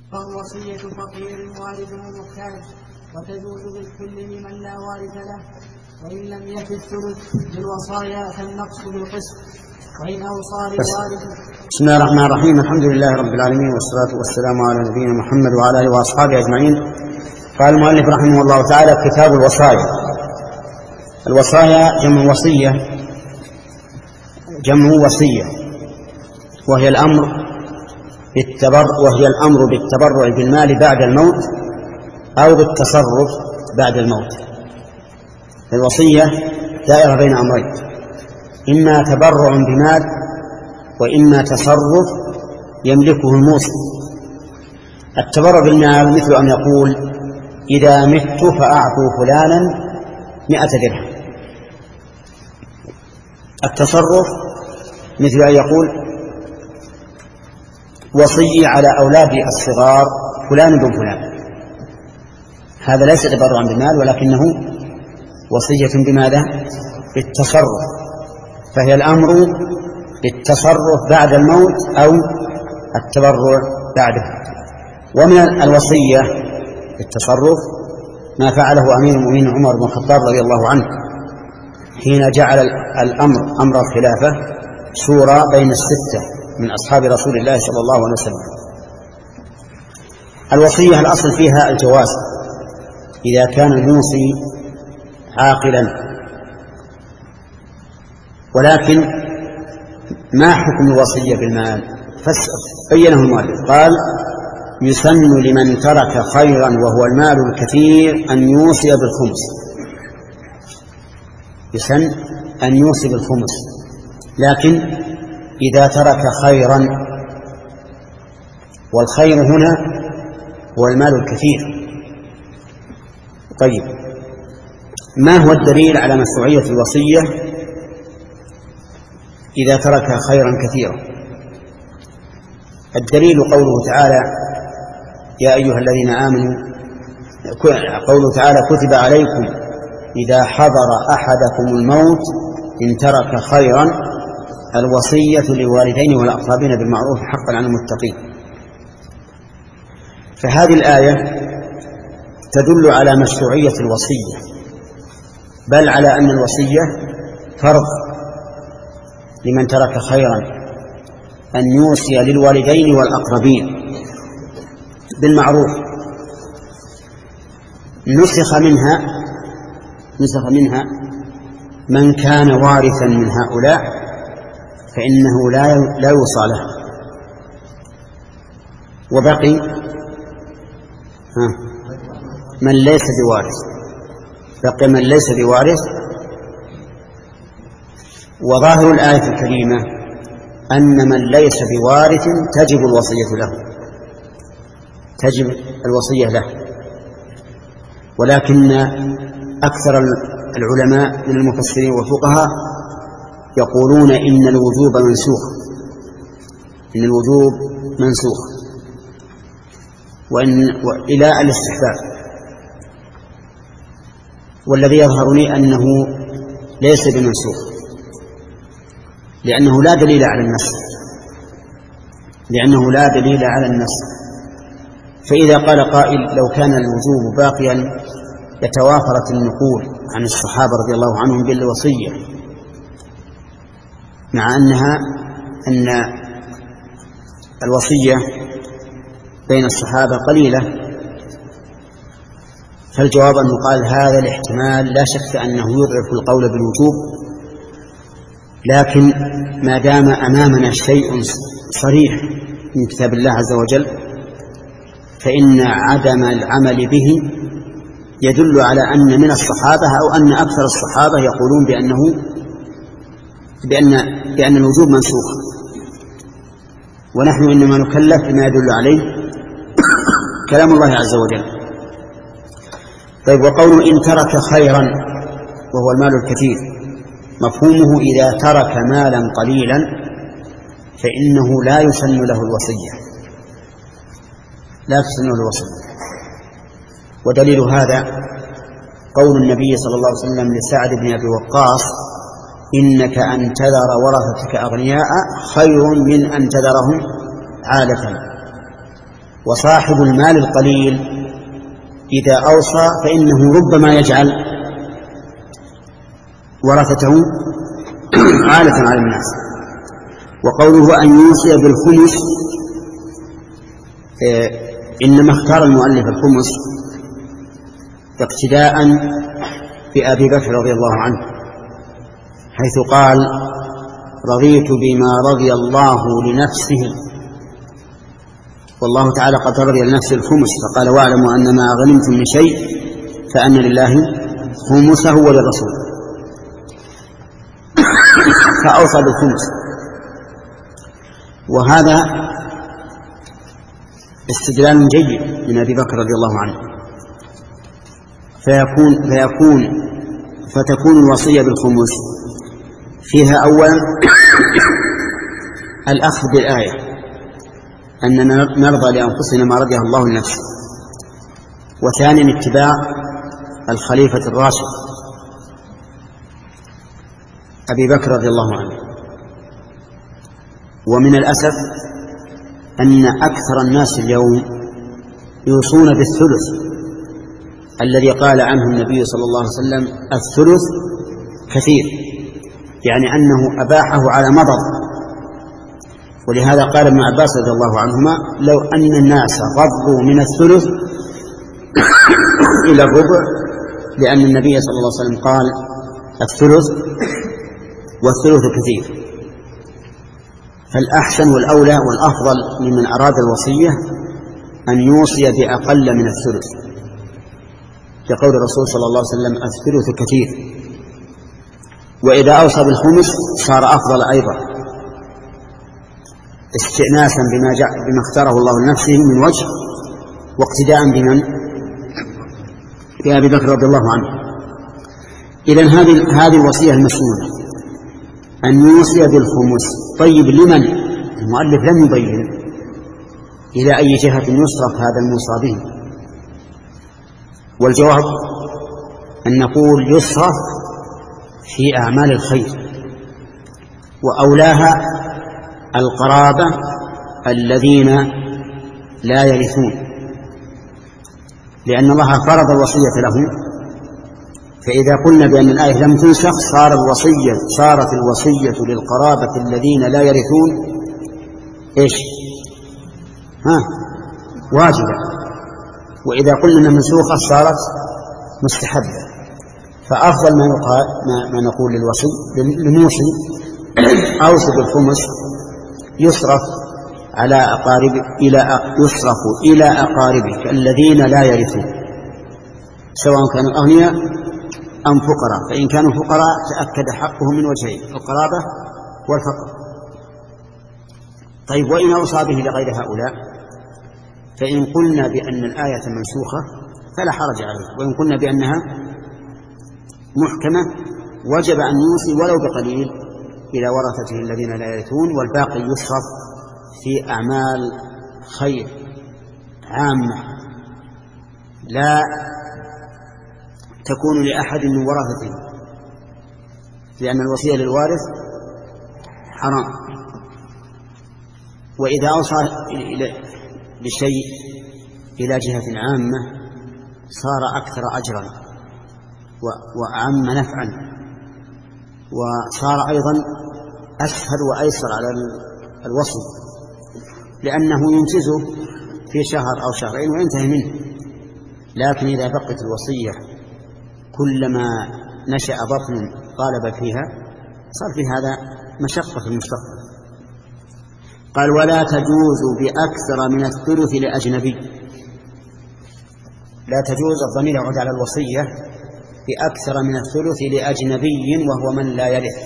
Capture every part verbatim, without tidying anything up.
فالوصية فقير وارث ومحتاج، وتجوز بالكل لمن لا وارث له، وإن لم يفي الثلث بالوصايا فالنقص بالقسط، وإن أوصى للوارث. بسم الله الرحمن الرحيم. الحمد لله رب العالمين، والصلاة والسلام على نبينا محمد وعلى آله وأصحابه أجمعين. قال المؤلف رحمه الله تعالى: كتاب الوصايا. الوصايا جمع وصية، جمع وصية، وهي الأمر بالتبرع وهي الأمر بالتبرع بالمال بعد الموت أو بالتصرف بعد الموت. الوصية دائرة بين أمرين: إما تبرع بمال وإما تصرف يملكه الموصي. التبرع بالمال مثل أن يقول: إذا مت فأعطوا فلانا مئة درهم. التصرف مثل أن يقول: وصي على أولادي الصغار فلان بن فلان. هذا ليس تبرعا بالمال، ولكنه وصية بماذا؟ بالتصرف، فهي الأمر بالتصرف بعد الموت أو التبرع بعده. ومن الوصية بالتصرف ما فعله أمير المؤمنين عمر بن الخطاب رضي الله عنه حين جعل الأمر أمر الخلافة شورى بين الستة من أصحاب رسول الله صلى الله عليه وسلم. الوصية الأصل فيها الجواز إذا كان الموصي عاقلا، ولكن ما حكم الوصية بالمال؟ بينه المؤلف، قال: يسن لمن ترك خيرا وهو المال الكثير أن يوصي بالخمس. يسن أن يوصي بالخمس، لكن إذا ترك خيرا، والخير هنا هو المال الكثير. طيب، ما هو الدليل على مشروعية الوصية إذا ترك خيرا كثيرا؟ الدليل قوله تعالى: يا أيها الذين آمنوا، قوله تعالى: كتب عليكم إذا حضر أحدكم الموت إن ترك خيرا الوصية للوالدين والأقربين بالمعروف حقا على المتقين. فهذه الآية تدل على مشروعية الوصية، بل على أن الوصية فرض لمن ترك خيرا أن يوصي للوالدين والأقربين بالمعروف. نسخ منها نسخ منها من كان وارثا من هؤلاء فإنه لا لا يوصى له، وبقي ها من ليس بوارث، بقي من ليس بوارث. وظاهر الآية الكريمة أن من ليس بوارث تجب الوصية له، تجب الوصية له، ولكن أكثر العلماء من المفسرين والفقهاء يقولون إن الوجوب منسوخ، إن الوجوب منسوخ وإن إلى الاستحباب. والذي يظهر لي أنه ليس بمنسوخ، لأنه لا دليل على النص، لأنه لا دليل على النص. فإذا قال قائل: لو كان الوجوب باقيا لتوافرت النقول عن الصحابة رضي الله عنهم بالوصية، مع أنها أن الوصية بين الصحابة قليلة، فالجواب أنه قال هذا الاحتمال لا شك أنه يضعف القول بالوجوب، لكن ما دام أمامنا شيء صريح من كتاب الله عز وجل فإن عدم العمل به يدل على أن من الصحابة أو أن أكثر الصحابة يقولون بأنه بأن بأن الوجوب منسوخ، ونحن إنما نكلف بما يدل عليه كلام الله عز وجل. طيب، وقول إن ترك خيرا وهو المال الكثير، مفهومه إذا ترك مالا قليلا فإنه لا يسن له الوصية، لا تسن له الوصية. ودليل هذا قول النبي صلى الله عليه وسلم لسعد بن أبي وقاص: إنك أن تذر ورثتك أغنياء خير من أن تذرهم عالة. وصاحب المال القليل إذا أوصى فإنه ربما يجعل ورثته عالة على الناس. وقوله أن يوصي بالخمس إنما اختار المؤلف الخمس اقتداء بأبي بكر رضي الله عنه، حيث قال: رضيت بما رضي الله لنفسه، والله تعالى قد رضي لنفسه الخمس، فقال: واعلموا أن ما غنمتم من شيء فأن لله خمسه وللرسول، فأوصى بالخمس. وهذا استدلال جيد من أبي بكر رضي الله عنه، فيكون, فيكون فتكون الوصية بالخمس فيها أولا الأخذ بالآية، أننا نرضى لأنفسنا ما رضيه الله لنفسه، وثانيا اتباع الخليفة الراشد أبي بكر رضي الله عنه. ومن الأسف أن أكثر الناس اليوم يوصون بالثلث الذي قال عنه النبي صلى الله عليه وسلم: الثلث كثير، يعني أنه أباحه على مضض. ولهذا قال ابن عباس رضي الله عنهما: لو أن الناس غضوا من الثلث إلى الربع، لأن النبي صلى الله عليه وسلم قال: الثلث والثلث كثير. فالأحسن والأولى والأفضل لمن أراد الوصية أن يوصي بأقل من الثلث، لقول الرسول صلى الله عليه وسلم: الثلث كثير. وإذا أوصى بالخمس صار أفضل أيضا، استئناسا بما, جاء بما اختاره الله لنفسه من وجه، واقتداء بمن؟ بأبي بكر رضي الله عنه. إذن هذه هذه الوصية المسنونة أن يوصي بالخمس. طيب لمن؟ المؤلف لم يبين إلى أي جهة يصرف هذا الموصى به، والجواب أن نقول يصرف في أعمال الخير، وأولاها القرابة الذين لا يرثون، لأن الله فرض الوصية لهم. فإذا قلنا بأن الآية لم تنسخ صار الوصية صارت الوصية للقرابة الذين لا يرثون إيش؟ ها واجبة. وإذا قلنا أنها منسوخة صارت مستحبة. فأفضل ما, يقال ما, ما نقول للوصي للموصي: أوصي بالخمس، يصرف على أقارب إلى يصرف إلى أقاربك الذين لا يرثون، سواء كانوا أغنياء أم فقراء. فإن كانوا فقراء تأكد حقهم من وجهين: القرابة والفقر. طيب، وإن أوصى به لغير هؤلاء فإن قلنا بأن الآية منسوخة فلا حرج عليه، وإن قلنا بأنها محكمة وجب أن يوصي ولو بقليل إلى ورثته الذين لا يرثون، والباقي يصرف في أعمال خير عامة لا تكون لأحد من ورثته، لأن الوصية للوارث حرام. وإذا أوصى بشيء إلى جهة عامة صار أكثر أجرا وأعم نفعا، وصار أيضا أسهل وأيسر على الوصي، لأنه ينجزه في شهر أو شهرين وينتهي منه. لكن إذا بقت الوصية كلما نشأ بطن طالب فيها صار في هذا مشقة في المستقبل. قال: ولا تجوز بأكثر من الثلث لأجنبي. لا تجوز، الضمير يعود على الوصية، بأكثر من الثلث لأجنبي وهو من لا يرث.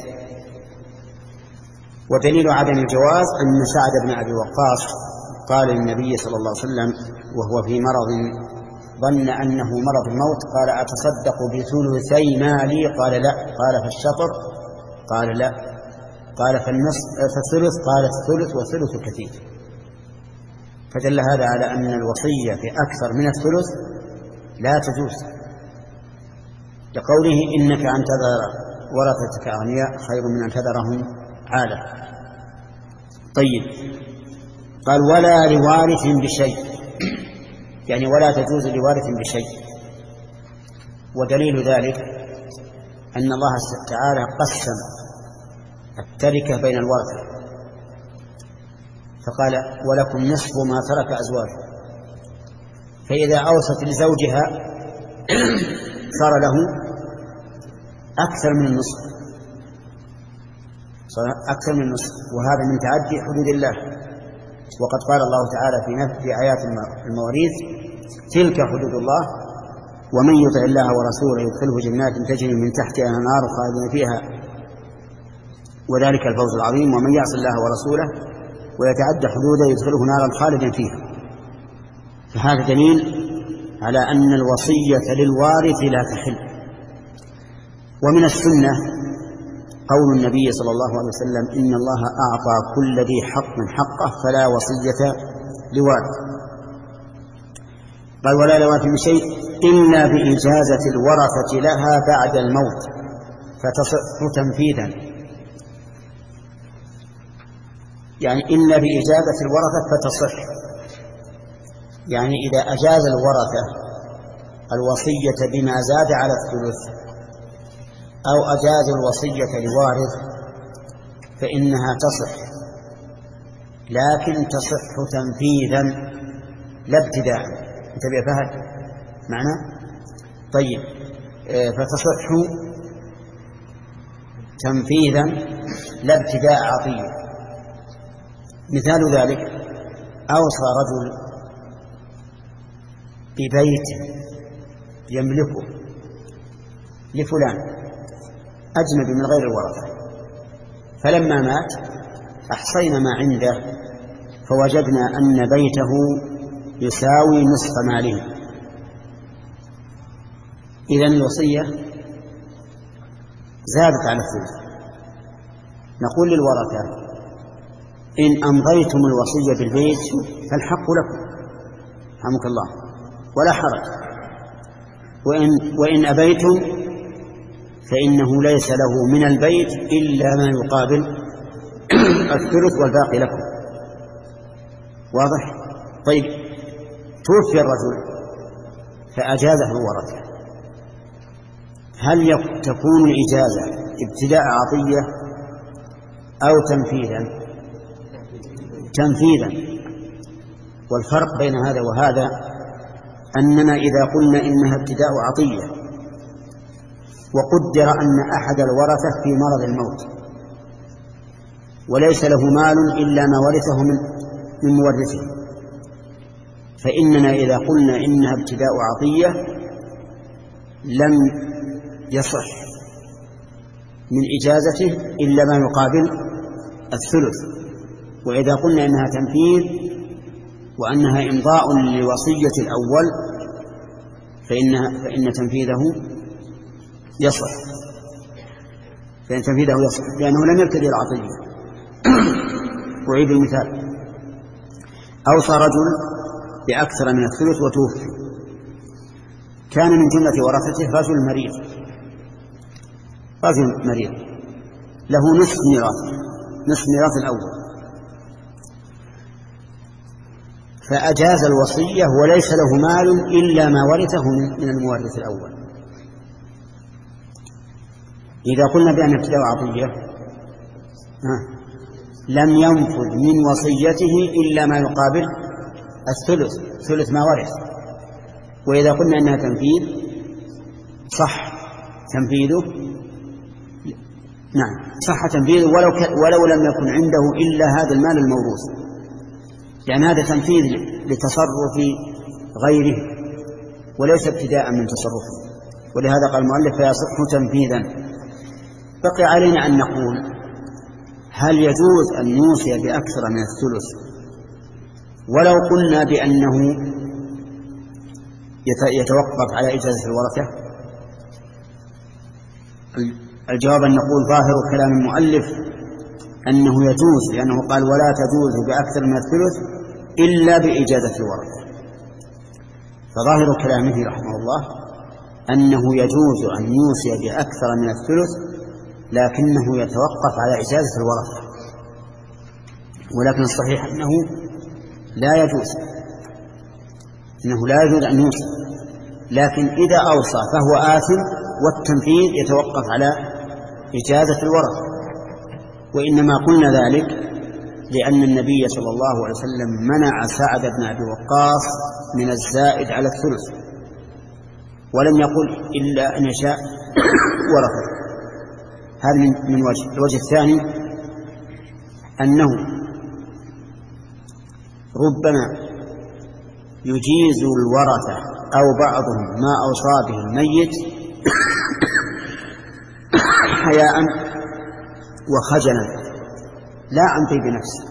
ودليل عدم الجواز أن سعد بن أبي وقاص قال للنبي صلى الله عليه وسلم وهو في مرض ظن أنه مرض الموت: قال: أتصدق بثلثي مالي؟ قال: لا. قال: فالشطر؟ قال: لا. قال: فالنصف فالثلث؟ قال: الثلث، والثلث كثير. فدل هذا على أن الوصية بأكثر من الثلث لا تجوز، لقوله: إنك أن تذر ورثتك أغنياء خير من أن تذرهم عالة. طيب، قال: ولا لوارث بشيء. يعني ولا تجوز لوارث بشيء. ودليل ذلك أن الله تعالى قسم التركة بين الورثة فقال ولكم نصف ما ترك أزواجه، فإذا أوصت لزوجها صار له أكثر من النصف، صار أكثر من النصف، وهذا من تعدي حدود الله. وقد قال الله تعالى في آيات المواريث تلك حدود الله ومن يطع الله ورسوله يدخله جنات تجري من تحتها الأنهار خالدين فيها وذلك الفوز العظيم ومن يعص الله ورسوله ويتعدى حدوده يدخله نارا خالدا فيها. فهذا دليل على أن الوصية للوارث لا تحل. ومن السنة قول النبي صلى الله عليه وسلم إن الله أعطى كل ذي حق حقه فلا وصية لوارث. قال ولا لوارث بشيء إلا بإجازة الورثة لها بعد الموت فتصح تنفيذا، يعني إلا بإجازة الورثة فتصح، يعني إذا أجاز الورثة الوصية بما زاد على الثلث أو أجاز الوصية لوارث فإنها تصح، لكن تصح تنفيذا لا ابتداء. انتبه فهد معنى طيب. فتصح تنفيذا لا ابتداء عطية. مثال ذلك أوصى رجل ببيت يملكه لفلان أجنبي من غير الورثة، فلما مات أحصينا ما عنده فوجدنا أن بيته يساوي نصف ماله، إذن الوصية زادت على الثلث. نقول للورثة إن أمضيتم الوصية بالبيت فالحق لكم رحمك الله ولا حرج، وإن, وإن أبيتم فإنه ليس له من البيت إلا ما يقابل الثلث والباقي لكم. واضح؟ طيب توفي الرجل فأجازه الورثة، هل تكون الإجازة ابتداء عطية أو تنفيذا؟ تنفيذا. والفرق بين هذا وهذا أننا إذا قلنا إنها ابتداء عطية وقدر أن أحد الورثة في مرض الموت وليس له مال إلا ما ورثه من, من مورثه، فإننا إذا قلنا إنها ابتداء عطية لم يصح من إجازته إلا ما يقابل الثلث. وإذا قلنا إنها تنفيذ وأنها إمضاء لوصية الأول فإن, فإن تنفيذه يصح، فإن تنفيذه يصح لأنه لم يبتدئ العطية. أعيد المثال: أوصى رجل بأكثر من الثلث وتوفي، كان من جملة ورثته رجل مريض رجل مريض له نصف ميراث نصف ميراث الأول، فأجاز الوصية وليس له مال إلا ما ورثه من المورث الأول. إذا قلنا بأن ابتداء عطية لم ينفذ من وصيته إلا ما يقابل الثلث ثلث ما ورث. وإذا قلنا أنها تنفيذ صح تنفيذه، نعم صح تنفيذه ولو, ك... ولو لم يكن عنده إلا هذا المال الموروث، لأن هذا تنفيذ لتصرف غيره وليس ابتداء من تصرفه. ولهذا قال المؤلف فيصح تنفيذا. بقي علينا أن نقول هل يجوز أن نوصي بأكثر من الثلث ولو قلنا بأنه يتوقف على إجازة الورثة؟ الجواب أن نقول ظاهر كلام المؤلف أنه يجوز، لأنه قال ولا تجوز بأكثر من الثلث إلا بإجازة الورثة. فظاهر كلامه رحمه الله أنه يجوز أن يوصي بأكثر من الثلث لكنه يتوقف على إجازة الورثة، ولكن الصحيح أنه لا يجوز إنه لا يجوز أن يوصى، لكن إذا أوصى فهو آثم، والتنفيذ يتوقف على إجازة الورثة. وإنما قلنا ذلك لأن النبي صلى الله عليه وسلم منع سعد بن أبي وقاص من الزائد على الثلث، ولم يقل إلا أن يشاء ورثة. هذا من من وجه. الوجه الثاني أنه ربما يجيز الورثة أو بعضهم ما أوصى به الميت حياء وخجلا لا عن طيب نفس.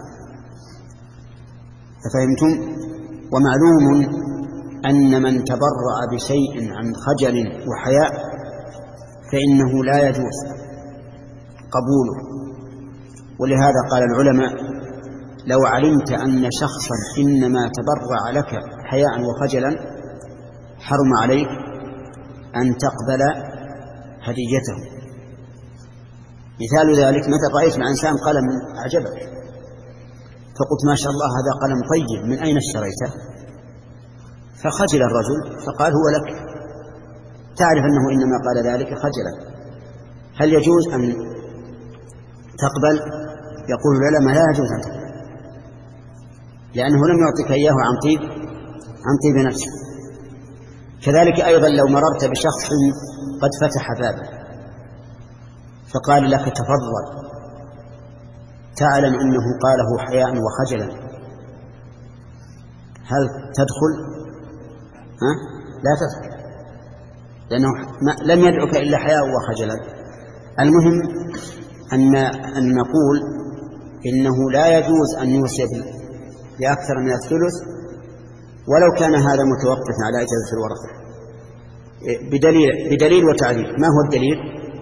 ففهمتم؟ ومعلوم أن من تبرأ بشيء عن خجل وحياء فإنه لا يجوز قبوله. ولهذا قال العلماء: لو علمت أن شخصا إنما تبرع لك حياء وخجلا حرم عليك أن تقبل هديته. مثال ذلك: مثل رأيت مع إنسان قلم أعجبك فقلت ما شاء الله هذا قلم طيب، من أين اشتريته؟ فخجل الرجل فقال هو لك، تعرف أنه إنما قال ذلك خجلا. هل يجوز أن تقبل؟ يقول العلماء: لا يجوز أن تقبل، لأنه لم يعطيك إياه عن طيب عن طيب نفسه. كذلك أيضا لو مررت بشخص قد فتح بابه فقال لك تفضل، تعلم أنه قاله حياء وخجلا، هل تدخل؟ ها؟ لا تدخل، لأنه لم يدعك إلا حياء وخجلا. المهم أن, أن نقول إنه لا يجوز أن يوصي بأكثر من الثلث ولو كان هذا متوقفا على إجازة الورثة بدليل, بدليل وتعليل. ما هو الدليل؟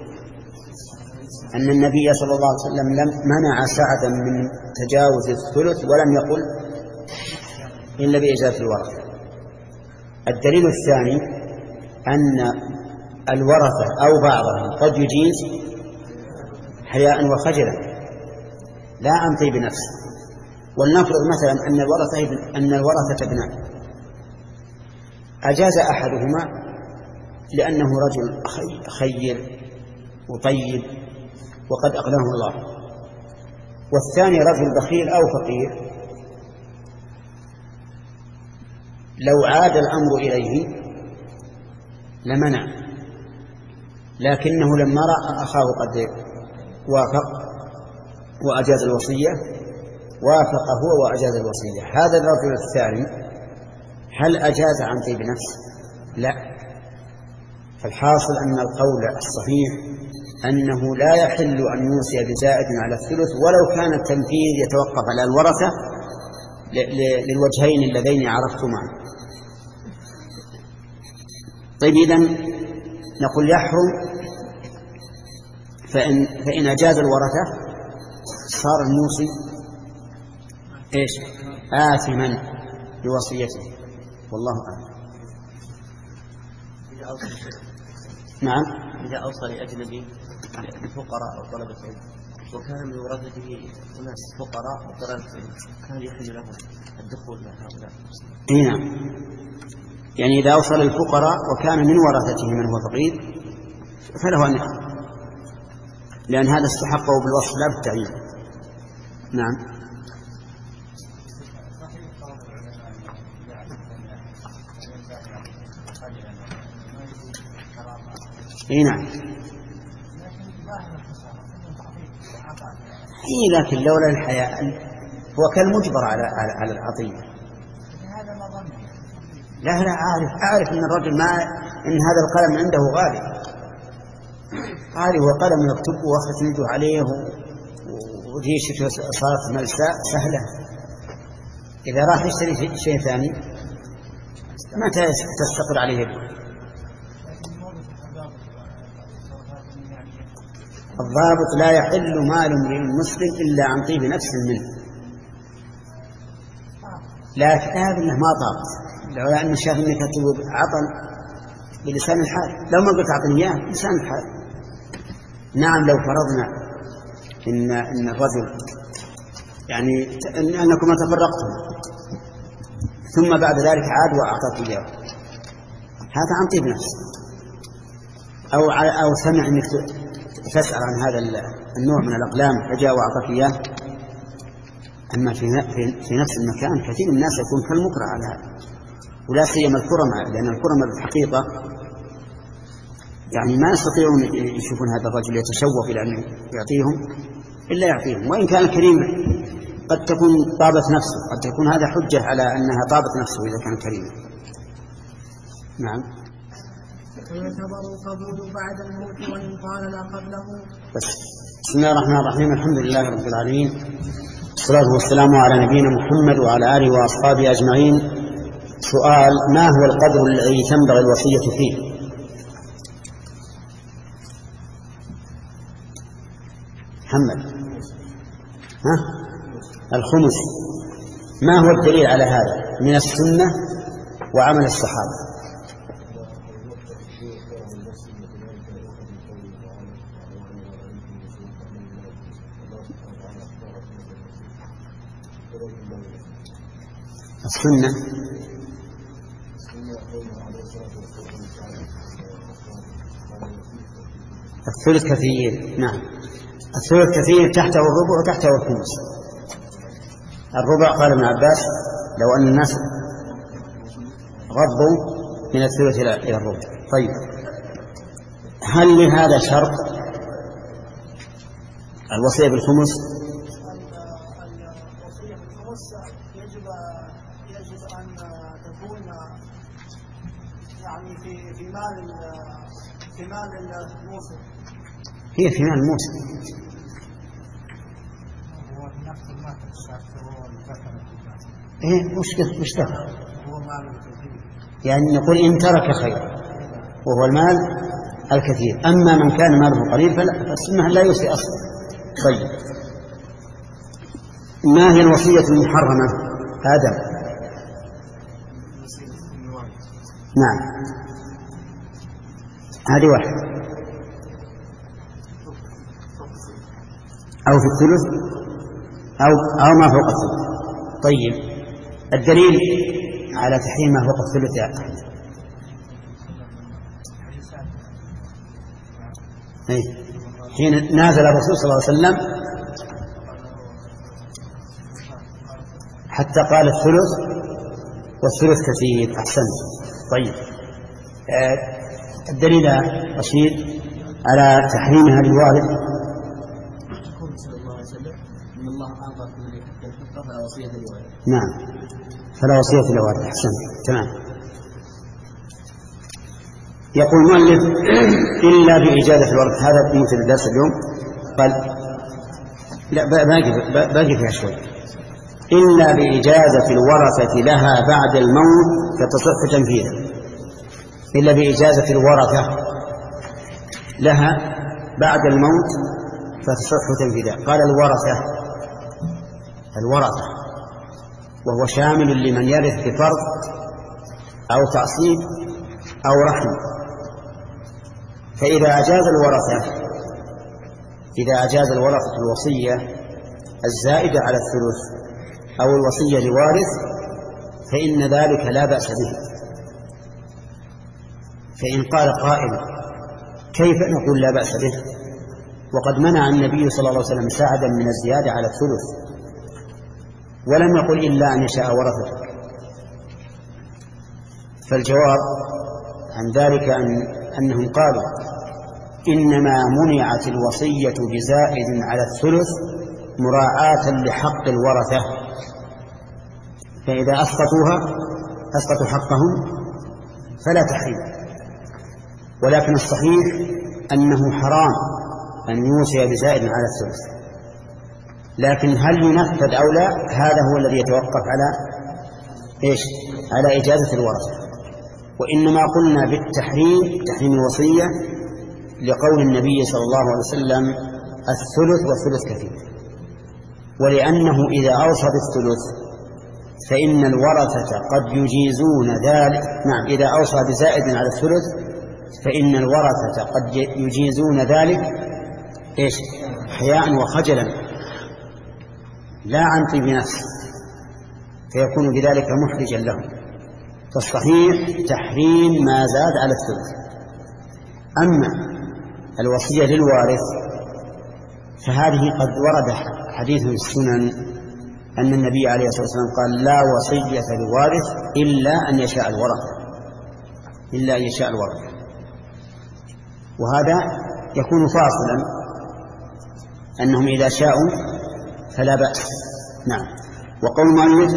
أن النبي صلى الله عليه وسلم لم منع سعدا من تجاوز الثلث ولم يقل إلا بإجازة الورثة. الدليل الثاني أن الورثة أو بعضهم قد يجيز حياء وخجلا لا عن طيب نفس. ولنفرض مثلا أن الورثة أن الورثة ابنان، أجاز أحدهما لأنه رجل خير وطيب وقد أغناه الله، والثاني رجل بخيل أو فقير، لو عاد الأمر إليه لمنع، لكنه لما رأى أخاه قد وافق وأجاز الوصية وافق هو وأجاز الوصية. هذا الرجل الثاني هل أجاز عن طيب نفس؟ لا. فالحاصل أن القول الصحيح أنه لا يحل أن يوصي بزائد على الثلث ولو كان التنفيذ يتوقف على الورثة للوجهين اللذين عرفتما. طيب إذن نقول يحرم، فإن, فإن أجاز الورثة صار الموصي إيش؟ آثما بوصيته، والله أعلم. نعم. إذا أوصى لأجنبي لفقراء أو طلبة علم وكان من ورثته أناس فقراء أو طلبة علم كان يحل لهم الدخول مع هؤلاء. إيه نعم، يعني إذا أوصل الفقراء وكان من ورثته من هو فقير فله أن يحل، لأن هذا استحقه بالوصف لا بالتعيين. نعم. اي نعم. اي لكن لولا الحياء هو كالمجبر على على العطية. لا لا عارف عارف ان الرجل ما ان هذا القلم عنده غالي غالي هو قلم يكتب واخذ يده عليه وريشته صارت ملساء سهلة. إذا راح يشتري شيء ثاني ما تستقر عليه يده. الضابط لا يحل مال امرئ مسلم إلا عن طيب نفس منه. لا كتاب له ما ضابط، لو أنه شاف أنك تكتب عطل بلسان الحال، لو ما قلت عطني إياه بلسان الحال. نعم لو فرضنا إن إن الرجل يعني إن أنكم تفرقتم ثم بعد ذلك عاد وأعطاك إياه، هذا عن طيب نفس. أو أو سمع أنك تسأل عن هذا النوع من الأقلام فجاء وأعطاك إياه. أما في في نفس المكان كثير من الناس يكون كالمكره على هذا، ولا سيما الكرماء، لأن الكرماء بالحقيقة يعني ما يستطيعون يشوفون هذا الرجل يتشوف إلى أن يعطيهم إلا يعطيهم، وإن كان كريم قد تكون طابت نفسه، قد تكون هذا حجة على أنها طابت نفسه إذا كان كريما. نعم. ويعتبر القبول بعد الموت وإن قال لا قبله. بس. بسم الله الرحمن الرحيم، الحمد لله رب العالمين، والصلاة والسلام على نبينا محمد وعلى آله وأصحابه أجمعين. سؤال: ما هو القدر الذي تنبغي الوصية فيه؟ محمد. ها؟ الخمس. ما هو الدليل على هذا من السنة وعمل الصحابة؟ السنة الثلث كثير. نعم، الثلث كثير، تحته الربع وتحته الخمس. الربع قال ابن عباس لو أن الناس غضوا من الثلث إلى الربع. طيب، هل لهذا شرط الوصية بالخمس؟ الوصية بالخمس يجب يجب أن تكون يعني في في مال في مال الموسم. هي في مال الموسم. إيه وش وش دخل؟ يعني نقول إن ترك خير وهو المال الكثير، أما من كان ماله قليل فالسنة لا يوصي أصلا. طيب، ما هي الوصية المحرمة؟ آدم. نعم، هذه واحدة. أو في الثلث أو أو ما فوق الثلث. طيب، الدليل على تحريم ما فوق الثلث يا أحمد. أي حين نازل الرسول صلى الله عليه وسلم حتى قال الثلث والثلث كثير. أحسنت. طيب، آه الدليل رشيد على تحريمها للوارث. نعم، فلا وصية للوارث. أحسنت، تمام. يقول المؤلف إلا بإجازة الورث. هذا مثل الدرس اليوم. قال لا، باقي باقي فيها شوي. إلا بإجازة الورثة لها بعد الموت فتصح تنفيذها. إلا بإجازة الورثة لها بعد الموت فتصح تنفيذها. قال الورثة الورثة وهو شامل لمن يرث بفرض أو تعصيب أو رحم. فإذا أجاز الورثة إذا أجاز الورثة الوصية الزائدة على الثلث أو الوصية لوارث فإن ذلك لا بأس به. فإن قال قائل كيف نقول لا بأس به وقد منع النبي صلى الله عليه وسلم ساعدا من الزيادة على الثلث ولم يقل إلا أن يشاء ورثتك؟ فالجواب عن ذلك أن أنهم قالوا إنما منعت الوصية بزائد على الثلث مراعاة لحق الورثة، فإذا أسقطوها أسقطوا حقهم فلا تحريم. ولكن الصحيح أنه حرام أن يوصي بزائد على الثلث، لكن هل ينفذ أو لا هذا هو الذي يتوقف على إيش؟ على إجازة الورثة. وإنما قلنا بالتحريم تحريم الوصية لقول النبي صلى الله عليه وسلم الثلث والثلث كثير، ولأنه إذا أوصى بالثلث فإن الورثة قد يجيزون ذلك. نعم، إذا أوصى بزائد على الثلث فإن الورثة قد يجيزون ذلك إيش؟ حياء وخجلا لا عن طيب نفس. فيكون بذلك محرجا لهم. فالصحيح تحريم ما زاد على الثلث. أما الوصية للوارث فهذه قد ورد حديث في السنن أن النبي عليه الصلاة والسلام قال لا وصية للوارث إلا أن يشاء الورثة إلا أن يشاء الورثة، وهذا يكون فاصلا أنهم إذا شاءوا فلا بأس. نعم. وقول المؤلف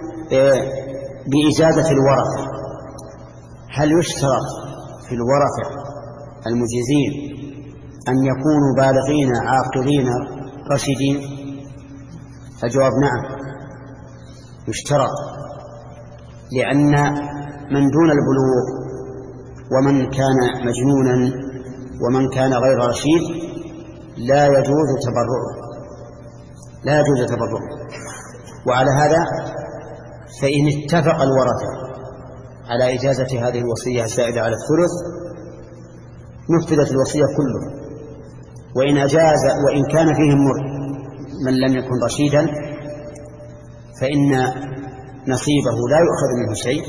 بإجازة الورثة، هل يشترط في الورثة المجيزين أن يكونوا بالغين عاقلين رشيدين؟ الجواب نعم يشترط، لأن من دون البلوغ ومن كان مجنونا ومن كان غير رشيد لا يجوز تبرعه لا يجوز تبرعه وعلى هذا فإن اتفق الورثة على إجازة هذه الوصية الزائدة على الثلث نفذت الوصية كله، وإن أجاز وإن كان فيهم من لم يكن رشيدا فإن نصيبه لا يؤخذ منه شيء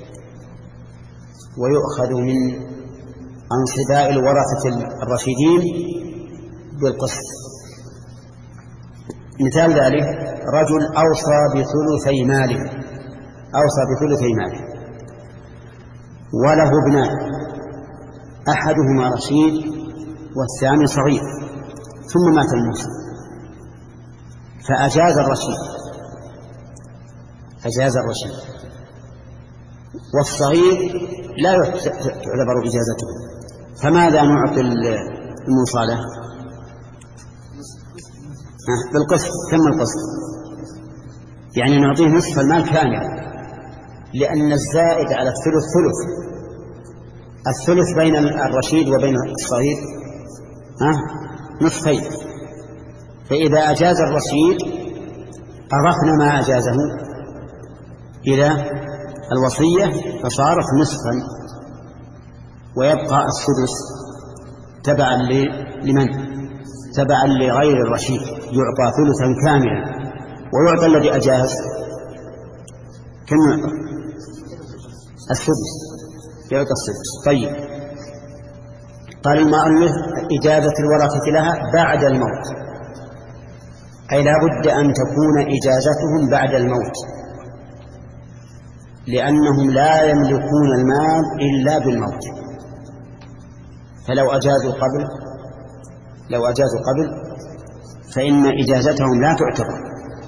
ويؤخذ من أنصباء الورثة الرشيدين بالقسط. مثال ذلك رجل أوصى بثلثي ماله أوصى بثلثي ماله وله ابنان، أحدهما رشيد والثاني صغير، ثم مات الموصى فأجاز الرشيد أجاز الرشيد والصغير لا تعتبر إجازته، فماذا نعطي الموصى له؟ بالقسط. كم القسط؟ يعني نعطيه نصف المال كامل، لأن الزائد على الثلث ثلث الثلث بين الرشيد وبين الصغير ها نصفين، فإذا أجاز الرشيد أضفنا ما أجازه إلى الوصية فصارت نصفا، ويبقى السدس تبعا لمن؟ تبعا لغير الرشيد، يعطى ثلثا كاملا ويعطى الذي أجاز كم يعطى؟ السدس، يعطى السدس. طيب، قال المؤلف إجازة الورثة لها بعد الموت، أي لا بد أن تكون إجازتهم بعد الموت، لأنهم لا يملكون المال إلا بالموت، فلو أجازوا قبل لو أجازوا قبل فإن إجازتهم لا تعتبر.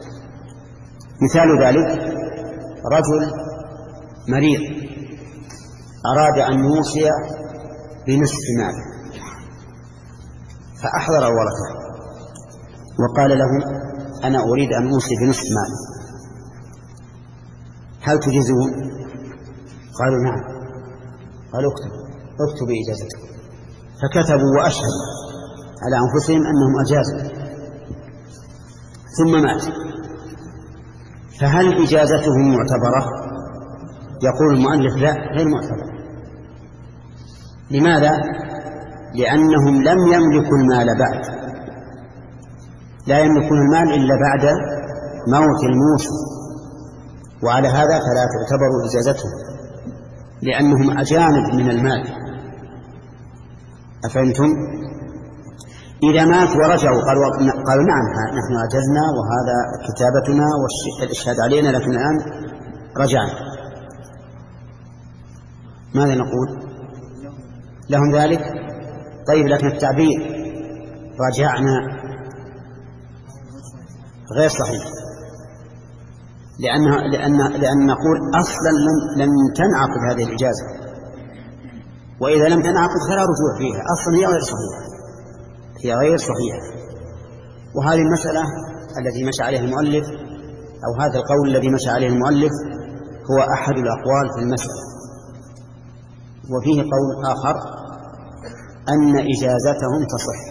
مثال ذلك رجل مريض أراد أن يوصي بنصف ماله فأحضر الورثة وقال له أنا أريد أن أوصي بنصف ماله، هل تجيزون؟ قالوا نعم. قالوا اكتبوا اكتبوا إجازتكم، فكتبوا وأشهدوا على أنفسهم أنهم أجازوا، ثم مات، فهل إجازتهم معتبرة؟ يقول المؤلف لا، غير معتبرة. لماذا؟ لأنهم لم يملكوا المال بعد، لا يملكون المال إلا بعد موت الموصي، وعلى هذا فلا تعتبر إجازتهم لأنهم أجانب من المال. أفهمتم؟ إذا مات ورجعوا قالوا, قالوا نعم نحن أجزنا وهذا كتابتنا والإشهاد علينا، لكن الآن رجعنا، ماذا نقول؟ لهم ذلك؟ طيب، لكن التعبير رجعنا غير صحيح، لأن, لأن, لأن نقول أصلا لن, لن تنعقد هذه الإجازة، وإذا لم تنعقد فلا رجوع فيها، أصلا هي غير صحيحة هي غير صحيحة. وهذه المسألة التي مشى عليها المؤلف أو هذا القول الذي مشى عليه المؤلف هو أحد الأقوال في المسألة. وفيه قول آخر أن إجازتهم تصح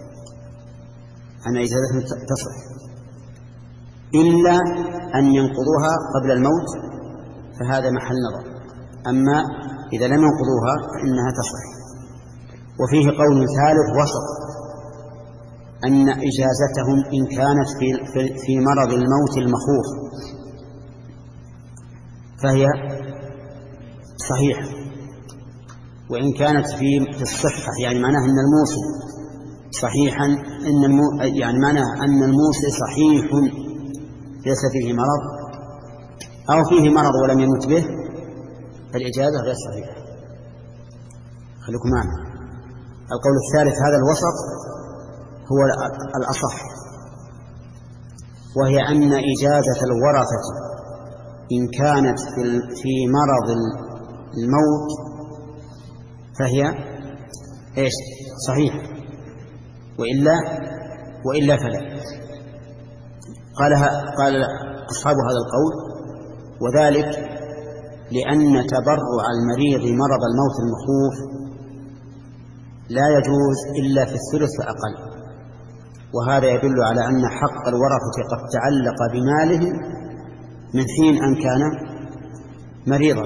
أن إجازتهم تصح إلا أن ينقضوها قبل الموت، فهذا محل نظر، أما إذا لم ينقضوها فإنها تصح. وفيه قول ثالث وسط أن إجازتهم إن كانت في, في مرض الموت المخوف فهي صحيحة. وإن كانت في في الصحة يعني معناها أن الموصي صحيحا إن المو يعني معناها أن الموصي صحيح ليس فيه مرض أو فيه مرض ولم يمت به، فالإجازة غير صحيحة. خليكم معنا. القول الثالث هذا الوسط هو الأصح، وهي أن إجازة الورثة إن كانت في مرض الموت فهي إيش؟ صحيح، وإلا وإلا فلا. قالها قال أصحاب هذا القول: وذلك لأن تبرع المريض مرض الموت المخوف لا يجوز إلا في الثلث فأقل، وهذا يدل على أن حق الورثة قد تعلق بماله من حين أن كان مريضا.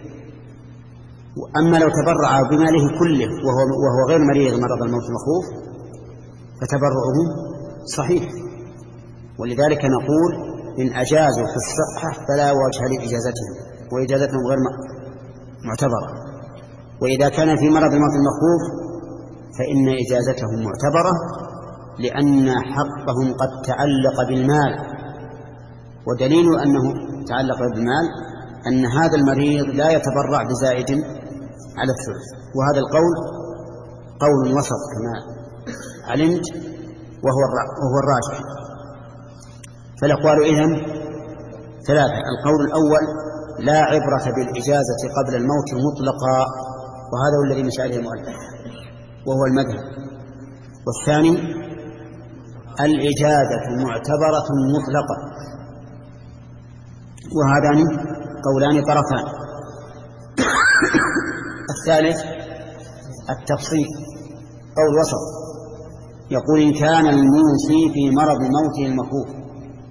أما لو تبرع بماله كله وهو, وهو غير مريض مرض الموت المخوف فتبرعه صحيح. ولذلك نقول إن أجازوا في الصحة فلا وجه لإجازتهم، وإجازتهم غير معتبرة. وإذا كان في مرض الموت المخوف فإن إجازتهم معتبرة، لأن حقهم قد تعلق بالمال. ودليل أنه تعلق بالمال أن هذا المريض لا يتبرع بزائد على الثلث. وهذا القول قول وسط كما علمت، وهو وهو الراجح. فالأقوال إذن ثلاثة: القول الأول لا عبرة بالإجازة قبل الموت مطلقا، وهذا هو الذي مشى عليه المؤلف وهو المذهب. والثاني الإجازة معتبرة مطلقة، وهذان قولان طرفان. الثالث التفصيل، قول وسط يقول: إن كان الموصي في مرض موته المخوف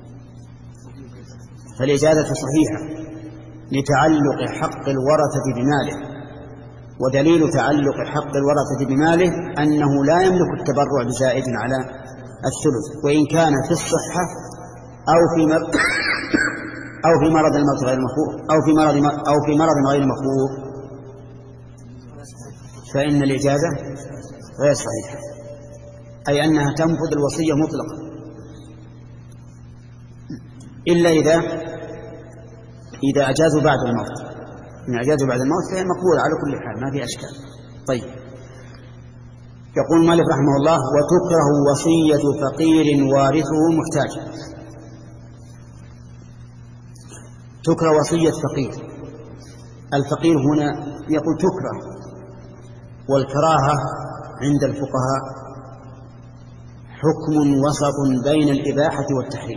فالإجازة صحيحة لتعلق حق الورثة بماله. ودليل تعلق حق الورثة بماله أنه لا يملك التبرع بزائد على الثلث، وإن كان في الصحة أو في مرض أو في مرض الموت غير المخوف أو في مرض أو في مرض غير مخوف فإن الإجازة غير صحيحة، أي أنها تنفذ الوصية مطلقا، إلا إذا إذا أجازوا بعد الموت. إن أجازوا بعد الموت فهي مقبولة على كل حال، ما في أشكال. طيب، يقول مالك رحمه الله: وتكره وصية فقير وارثه محتاج. تكره وصية فقير. الفقير هنا يقول تكره، والكراهة عند الفقهاء حكم وسط بين الإباحة والتحريم،